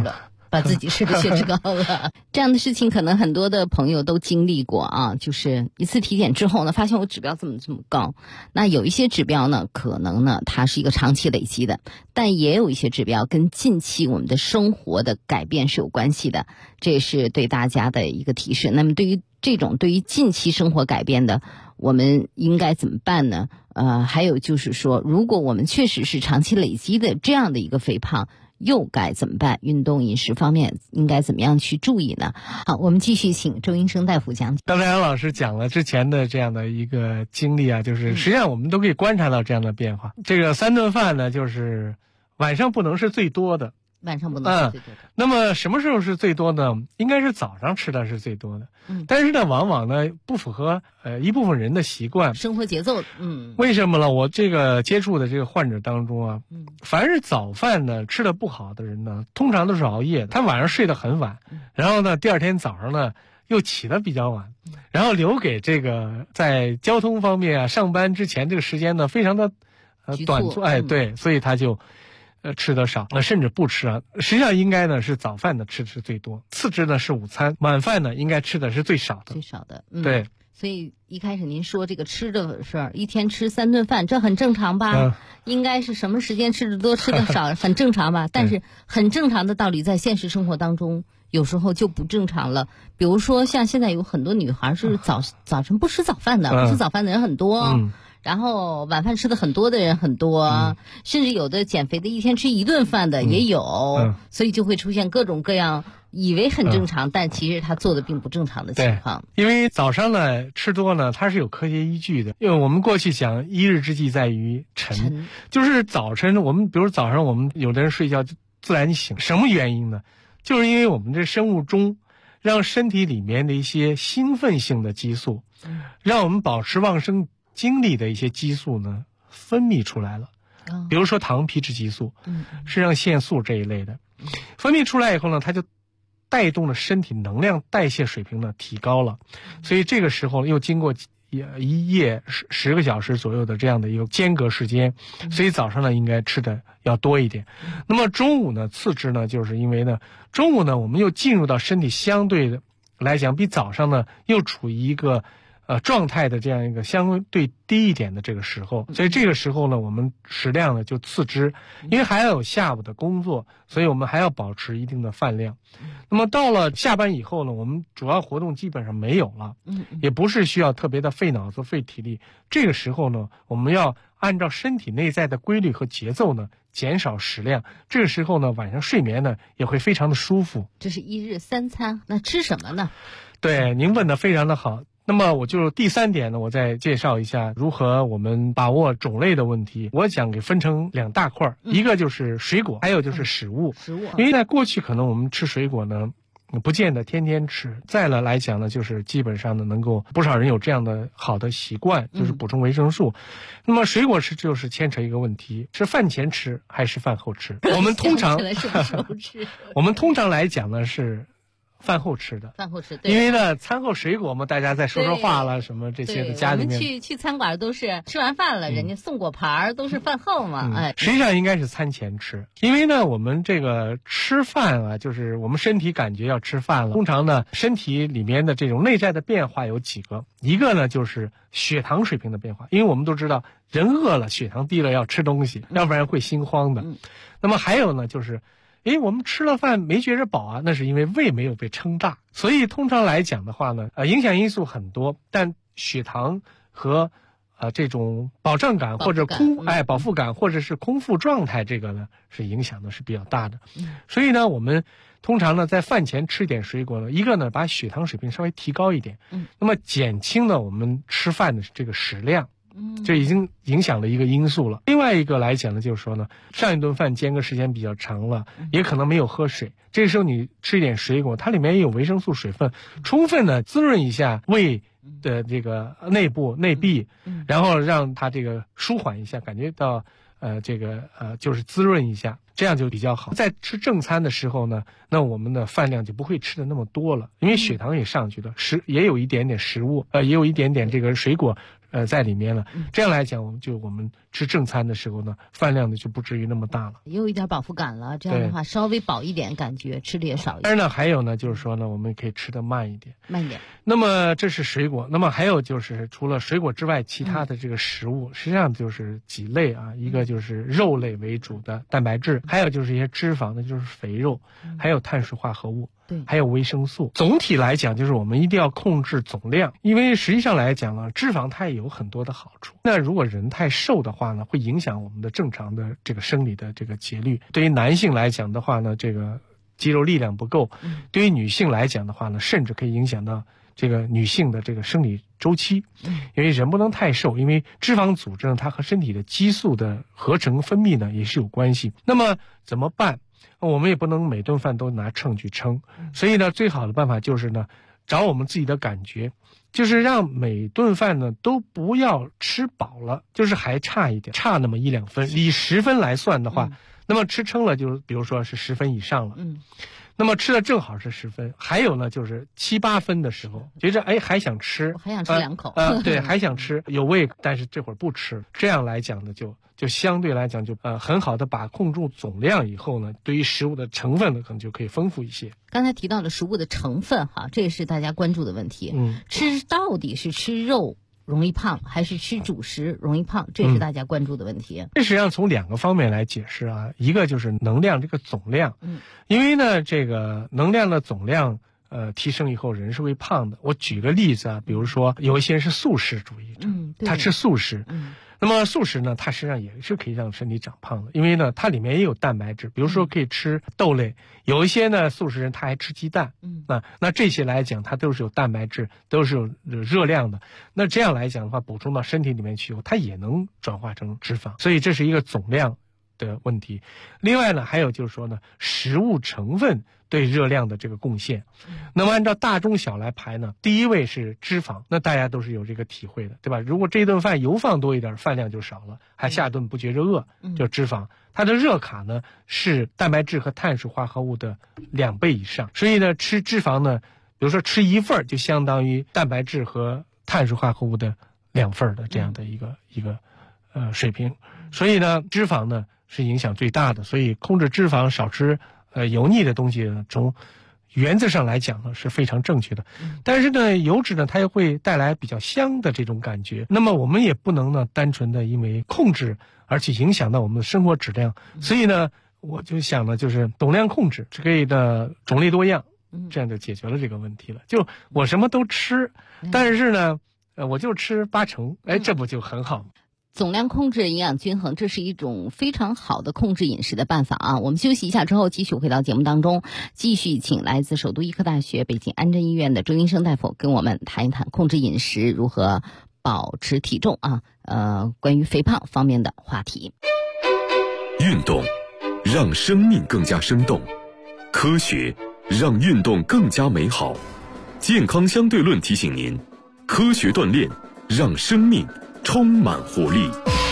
把自己吃的血脂高了。这样的事情可能很多的朋友都经历过啊，就是一次体检之后呢，发现我指标这么高。那有一些指标呢，可能呢它是一个长期累积的，但也有一些指标跟近期我们的生活的改变是有关系的，这也是对大家的一个提示。那么对于近期生活改变的，我们应该怎么办呢？还有就是说，如果我们确实是长期累积的这样的一个肥胖，又该怎么办？运动饮食方面应该怎么样去注意呢？好，我们继续请周医生大夫讲解。 刚才杨老师讲了之前的这样的一个经历啊，就是实际上我们都可以观察到这样的变化。这个3顿饭呢，就是晚上不能是最多的。 晚上不能是最多的。 那么什么时候是最多呢？应该是早上吃的是最多的。但是呢，往往呢不符合一部分人的习惯、 生活节奏。 为什么呢？我这个接触的这个患者当中啊，凡是早饭呢吃的不好的人呢，通常都是熬夜的，他晚上睡得很晚，然后呢第二天早上呢又起得比较晚，然后留给这个在交通方面啊上班之前这个时间呢非常的短促。对，所以他就吃得少，甚至不吃啊。实际上应该呢是早饭的吃的是最多，次之呢是午餐，晚饭呢应该吃的是最少的。对。 所以一开始您说这个吃的事儿，一天吃3顿饭，这很正常吧？应该是什么时间吃的多，吃的少，很正常吧？但是很正常的道理，在现实生活当中，有时候就不正常了。比如说，像现在有很多女孩是早晨不吃早饭的，不吃早饭的人很多。然后晚饭吃的很多的人很多，甚至有的减肥的一天吃1顿饭的也有，所以就会出现各种各样以为很正常，但其实他做的并不正常的情况。 因为早上呢吃多呢，它是有科学依据的。因为我们过去讲一日之计在于晨，就是早晨我们比如早上我们有的人睡觉就自然醒，什么原因呢？就是因为我们这生物钟让身体里面的一些兴奋性的激素，让我们保持旺盛精力的一些激素呢分泌出来了，比如说糖皮质激素、肾上腺素这一类的，分泌出来以后呢，它就带动了身体能量代谢水平呢提高了，所以这个时候又经过一夜10个小时左右的这样的一个间隔时间，所以早上呢应该吃的要多一点。那么中午呢次之呢，就是因为呢中午呢我们又进入到身体相对的来讲比早上呢又处于一个状态的这样一个相对低一点的这个时候，所以这个时候呢我们食量呢就次之，因为还要有下午的工作，所以我们还要保持一定的饭量。那么到了下班以后呢，我们主要活动基本上没有了，也不是需要特别的费脑子费体力，这个时候呢我们要按照身体内在的规律和节奏呢减少食量，这个时候呢晚上睡眠呢也会非常的舒服。 这是1日3餐，那吃什么呢？ 对，您问的非常的好。那么我就第3点呢，我再介绍一下如何我们把握种类的问题。我讲给分成2大块，一个就是水果，还有就是食物。因为在过去可能我们吃水果呢不见得天天吃，再来讲呢就是基本上呢能够不少人有这样的好的习惯，就是补充维生素。那么水果吃就是牵扯一个问题，是饭前吃还是饭后吃？我们通常我们通常来讲呢是饭后吃的，对，因为呢餐后水果嘛，大家再说话了什么这些的，家里面我们去餐馆都是吃完饭了，人家送果盘都是饭后嘛， 实际上应该是餐前吃，因为呢我们这个吃饭啊，就是我们身体感觉要吃饭了，通常呢身体里面的这种内在的变化有几个，一个呢就是血糖水平的变化，因为我们都知道人饿了血糖低了要吃东西，要不然会心慌的。那么还有呢就是我们吃了饭没觉着饱啊，那是因为胃没有被撑大。所以通常来讲的话呢，影响因素很多，但血糖和这种饱胀感或者饱腹感或者是空腹状态，这个呢是影响的是比较大的。所以呢我们通常呢在饭前吃一点水果呢，一个呢把血糖水平稍微提高一点，那么减轻了我们吃饭的这个食量，这已经影响了一个因素了。另外一个来讲呢，就是说呢，上一顿饭间隔时间比较长了，也可能没有喝水，这个时候你吃一点水果，它里面也有维生素水分，充分的滋润一下胃的这个内壁，然后让它这个舒缓一下，感觉到就是滋润一下，这样就比较好。在吃正餐的时候呢，那我们的饭量就不会吃的那么多了，因为血糖也上去了，也有一点点食物，也有一点点这个水果在里面了。这样来讲，我们吃正餐的时候呢，饭量呢就不至于那么大了， 也有一点饱腹感了。这样的话，稍微饱一点，感觉吃的也少一点。 当然呢，还有呢，就是说呢，我们可以吃得慢一点。 那么这是水果，那么还有就是除了水果之外，其他的这个食物，实际上就是几类啊，一个就是肉类为主的蛋白质，还有就是一些脂肪的，就是肥肉，还有碳水化合物。 对， 还有维生素。总体来讲，就是我们一定要控制总量，因为实际上来讲呢，脂肪它也有很多的好处。那如果人太瘦的话呢，会影响我们的正常的这个生理的这个节律。对于男性来讲的话呢，这个肌肉力量不够；对于女性来讲的话呢，甚至可以影响到这个女性的这个生理周期。因为人不能太瘦，因为脂肪组织呢，它和身体的激素的合成分泌呢也是有关系。那么怎么办？我们也不能每顿饭都拿秤去称，所以呢，最好的办法就是呢，找我们自己的感觉，就是让每顿饭呢都不要吃饱了，就是还差一点，差那么1-2分。以10分来算的话，那么吃撑了就比如说是10分以上了。那么吃的正好是10分，还有呢就是7、8分的时候，觉着还想吃， 我还想吃2口， 对，还想吃，有胃，但是这会儿不吃，这样来讲呢就相对来讲就很好的把控住总量以后呢，对于食物的成分呢可能就可以丰富一些。 刚才提到的食物的成分哈，这也是大家关注的问题。吃到底是吃肉容易胖，还是吃主食容易胖？这是大家关注的问题。 这实际上从2个方面来解释啊，一个就是能量这个总量，因为呢这个能量的总量提升以后人是会胖的。我举个例子啊，比如说有一些人是素食主义者，他吃素食。那么素食呢，它实际上也是可以让身体长胖的，因为呢，它里面也有蛋白质，比如说可以吃豆类，有一些呢素食人他还吃鸡蛋，那这些来讲，它都是有蛋白质，都是有热量的。那这样来讲的话，补充到身体里面去以后，它也能转化成脂肪，所以这是一个总量的问题。另外呢，还有就是说呢，食物成分对热量的这个贡献。那么按照大中小来排呢，第一位是脂肪，那大家都是有这个体会的，对吧？如果这顿饭油放多一点，饭量就少了，还下顿不觉着饿，就脂肪。它的热卡呢是蛋白质和碳水化合物的2倍以上，所以呢吃脂肪呢，比如说吃1份就相当于蛋白质和碳水化合物的2份的这样的一个水平。所以呢脂肪呢是影响最大的，所以控制脂肪，少吃油腻的东西呢，从原则上来讲呢是非常正确的。但是呢油脂呢它又会带来比较香的这种感觉，那么我们也不能呢单纯的因为控制而且影响到我们的生活质量。所以呢我就想呢就是总量控制，可以的种类多样，这样就解决了这个问题了。就我什么都吃，但是呢我就吃8成，这不就很好吗？ 总量控制，营养均衡，这是一种非常好的控制饮食的办法啊！我们休息一下之后，继续回到节目当中，继续请来自首都医科大学北京安贞医院的周医生大夫跟我们谈一谈控制饮食如何保持体重啊，关于肥胖方面的话题。 运动让生命更加生动，科学让运动更加美好。健康相对论提醒您，科学锻炼让生命充满活力。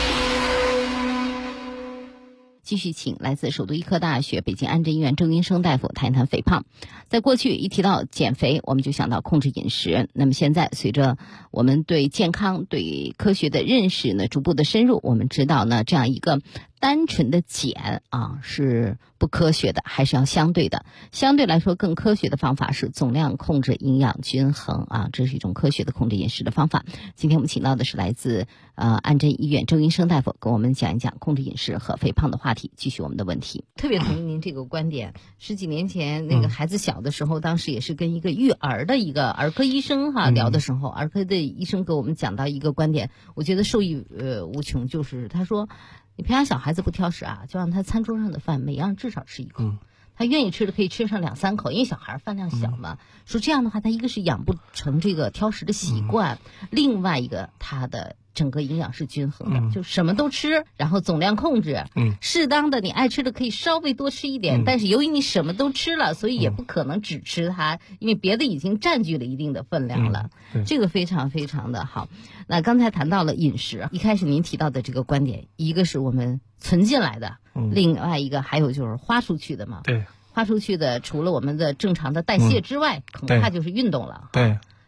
继续请来自首都医科大学北京安贞医院周医生大夫谈一谈肥胖。在过去一提到减肥，我们就想到控制饮食。那么现在随着我们对健康、对科学的认识呢逐步的深入，我们知道呢这样一个单纯的减啊是不科学的，还是要相对的。相对来说更科学的方法是总量控制，营养均衡啊，这是一种科学的控制饮食的方法。今天我们请到的是来自安贞医院周医生大夫，跟我们讲一讲控制饮食和肥胖的话题，继续我们的问题。特别同意您这个观点，10几年前那个孩子小的时候，当时也是跟一个育儿的一个儿科医生聊的时候，儿科的医生给我们讲到一个观点，我觉得受益无穷，就是他说你培养小孩子不挑食啊，就让他餐桌上的饭每样至少吃1口，他愿意吃的可以吃上2、3口，因为小孩饭量小嘛。说这样的话，他一个是养不成这个挑食的习惯，另外一个他的整个营养是均衡的，就什么都吃，然后总量控制，适当的你爱吃的可以稍微多吃一点，但是由于你什么都吃了，所以也不可能只吃它，因为别的已经占据了一定的分量了。这个非常非常的好。那刚才谈到了饮食，一开始您提到的这个观点，一个是我们存进来的，另外一个还有就是花出去的嘛。对，花出去的除了我们的正常的代谢之外，恐怕就是运动了。对。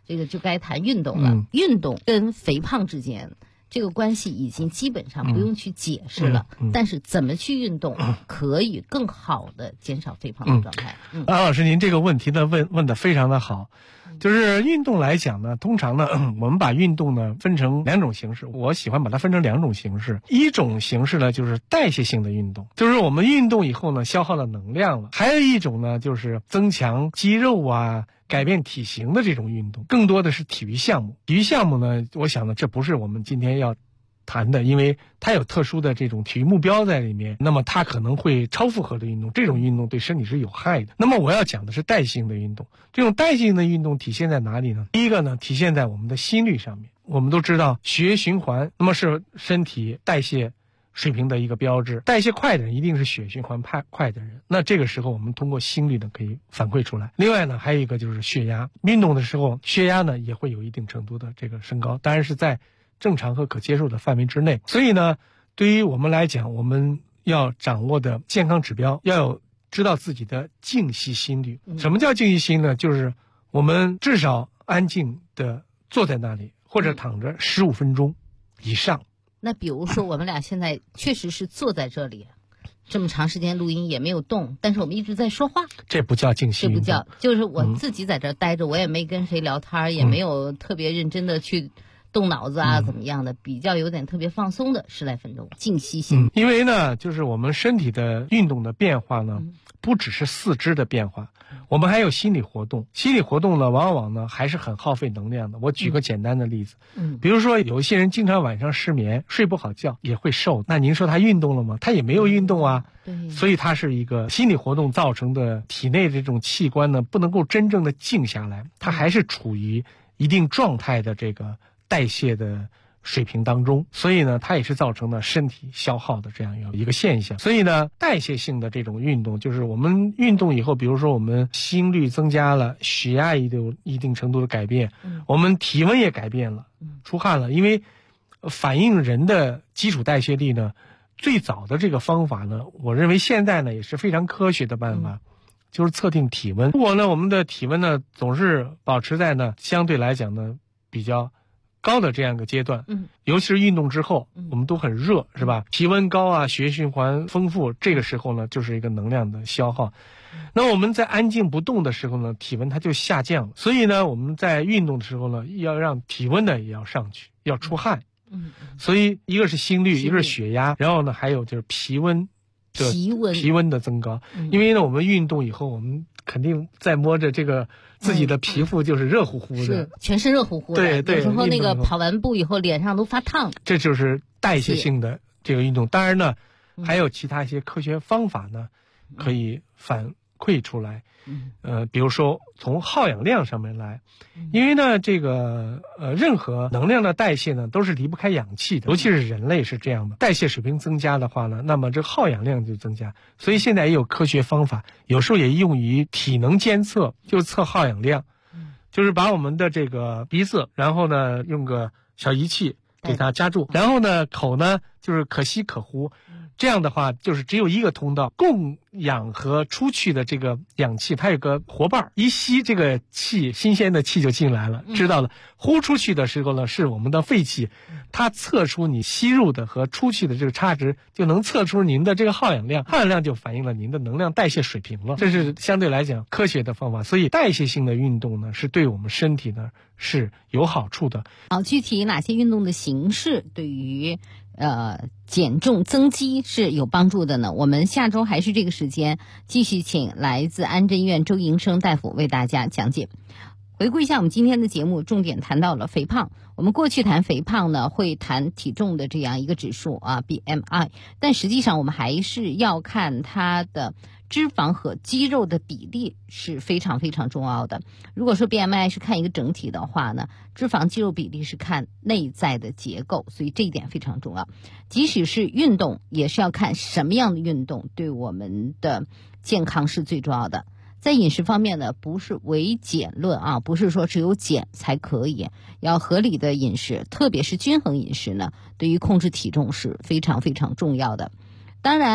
这个就该谈运动了。运动跟肥胖之间这个关系已经基本上不用去解释了，但是怎么去运动可以更好的减少肥胖的状态。 安老师，您这个问题呢问得非常的好。就是运动来讲呢，通常呢，我们把运动呢分成两种形式，我喜欢把它分成两种形式。一种形式呢就是代谢性的运动，就是我们运动以后呢消耗了能量了；还有一种呢就是增强肌肉啊、改变体型的这种运动，更多的是体育项目。体育项目呢，我想呢这不是我们今天要谈的，因为它有特殊的这种体育目标在里面，那么它可能会超负荷的运动，这种运动对身体是有害的。那么我要讲的是代谢性的运动，这种代谢性的运动体现在哪里呢？第一个呢，体现在我们的心率上面。我们都知道血液循环那么是身体代谢水平的一个标志，代谢快的人一定是血液循环快的人，那这个时候我们通过心率呢可以反馈出来。另外呢还有一个就是血压，运动的时候血压呢也会有一定程度的这个升高，当然是在正常和可接受的范围之内。所以呢对于我们来讲，我们要掌握的健康指标要有知道自己的静息心率。什么叫静息心呢？就是我们至少安静的坐在那里或者躺着15分钟以上。 那比如说我们俩现在确实是坐在这里这么长时间录音也没有动，但是我们一直在说话， 这不叫静息运动， 这不叫，就是我自己在这待着，我也没跟谁聊天，也没有特别认真的去动脑子啊怎么样的，比较有点特别放松的10来分钟静息心。 因为呢就是我们身体的运动的变化呢不只是四肢的变化，我们还有心理活动。心理活动呢往往呢还是很耗费能量的。我举个简单的例子，比如说有一些人经常晚上失眠，睡不好觉也会瘦，那您说他运动了吗？他也没有运动啊。所以它是一个心理活动造成的体内这种器官呢不能够真正的静下来，它还是处于一定状态的这个代谢的水平当中，所以呢它也是造成了身体消耗的这样一个现象。所以呢代谢性的这种运动，就是我们运动以后，比如说我们心率增加了，血压也有一定程度的改变，我们体温也改变了，出汗了。因为反映人的基础代谢力呢，最早的这个方法呢，我认为现在呢也是非常科学的办法，就是测定体温。如果呢我们的体温呢总是保持在呢相对来讲呢比较高的这样一个阶段，尤其是运动之后，我们都很热，是吧？体温高啊，血液循环丰富，这个时候呢就是一个能量的消耗。那我们在安静不动的时候呢，体温它就下降了。所以呢我们在运动的时候呢，要让体温呢也要上去，要出汗。所以一个是心率，一个是血压，然后呢还有就是皮温的增高。因为呢我们运动以后，我们肯定在摸着这个自己的皮肤就是热乎乎的， 是全身热乎乎的。对，有时候那个跑完步以后脸上都发烫， 这就是代谢性的这个运动。当然呢还有其他一些科学方法呢可以反馈出来。比如说从耗氧量上面来，因为呢这个任何能量的代谢呢都是离不开氧气的，尤其是人类是这样的。代谢水平增加的话呢，那么这耗氧量就增加。所以现在也有科学方法，有时候也用于体能监测，就测耗氧量，就是把我们的这个鼻子，然后呢用个小仪器给它夹住，然后呢口呢就是可吸可呼，这样的话就是只有一个通道供氧和出去的这个氧气，它有个活瓣，一吸这个气，新鲜的气就进来了，知道了。呼出去的时候呢是我们的废气，它测出你吸入的和出去的这个差值，就能测出您的这个耗氧量，耗氧量就反映了您的能量代谢水平了。这是相对来讲科学的方法。所以代谢性的运动呢是对我们身体呢是有好处的。 好，具体哪些运动的形式对于减重增肌是有帮助的呢？我们下周还是这个时间继续请来自安贞医院周营生大夫为大家讲解。回顾一下我们今天的节目，重点谈到了肥胖。我们过去谈肥胖呢会谈体重的这样一个指数啊 BMI， 但实际上我们还是要看它的脂肪和肌肉的比例是非常非常重要的。如果说 BMI 是看一个整体的话呢，脂肪肌肉比例是看内在的结构，所以这一点非常重要。即使是运动，也是要看什么样的运动对我们的健康是最重要的。在饮食方面呢，不是唯减论啊，不是说只有减才可以，要合理的饮食，特别是均衡饮食呢，对于控制体重是非常非常重要的。当然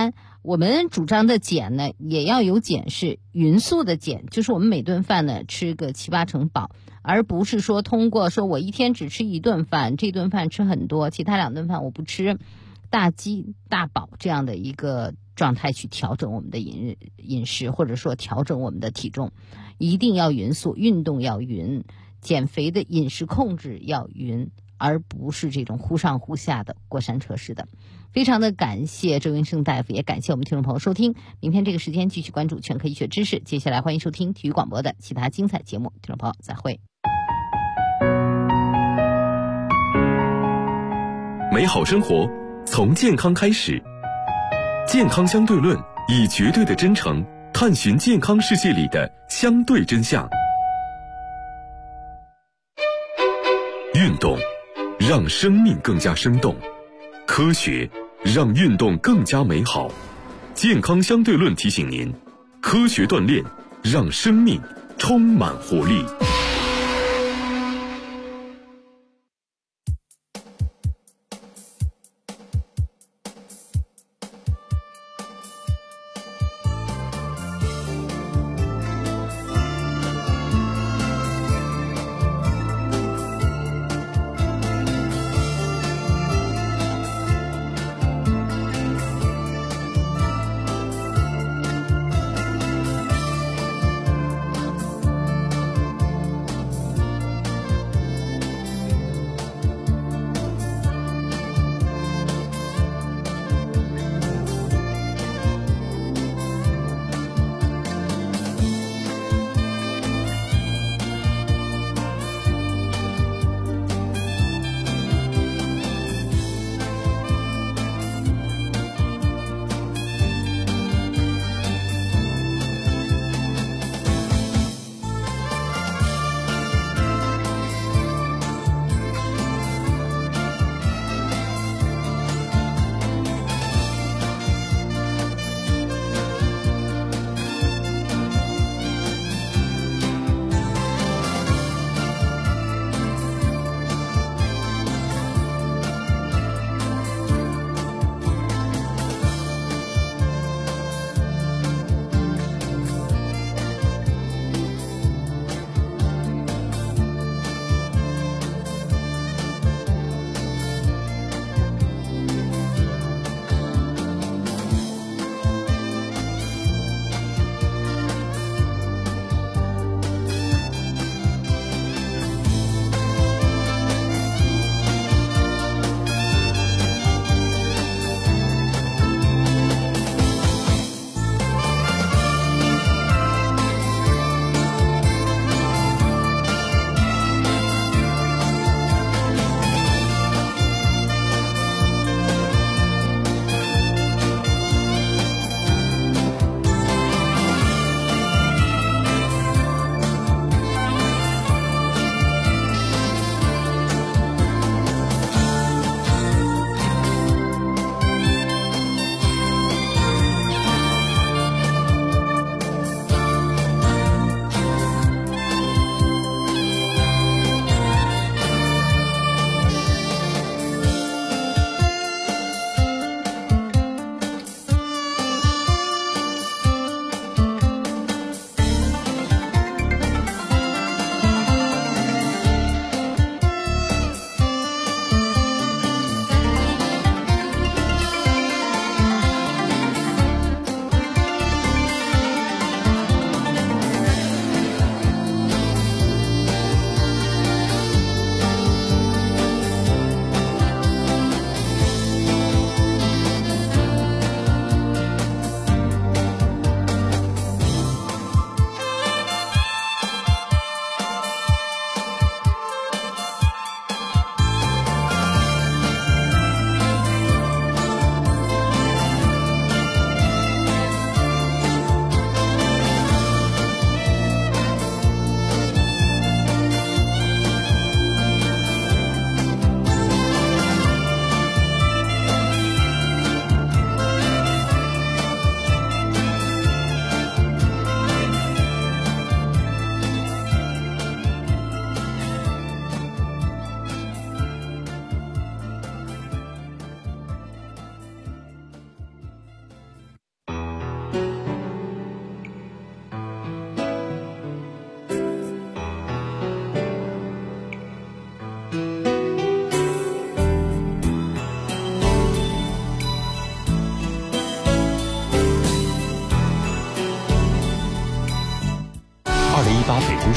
我们主张的减呢，也要有减是匀速的减，就是我们每顿饭呢吃个7、8成饱，而不是说通过说我一天只吃1顿饭，这顿饭吃很多，其他2顿饭我不吃，大饥大饱这样的一个状态去调整我们的饮食，或者说调整我们的体重。一定要匀速，运动要匀，减肥的饮食控制要匀，而不是这种忽上忽下的过山车式的。非常的感谢周云生大夫，也感谢我们听众朋友收听。明天这个时间继续关注全科医学知识，接下来欢迎收听体育广播的其他精彩节目。听众朋友再会。 美好生活从健康开始，健康相对论以绝对的真诚探寻健康世界里的相对真相。运动让生命更加生动，科学让运动更加美好。健康相对论提醒您，科学锻炼让生命充满活力。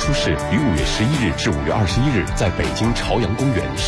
出世于5月11日至5月21日在北京朝阳公园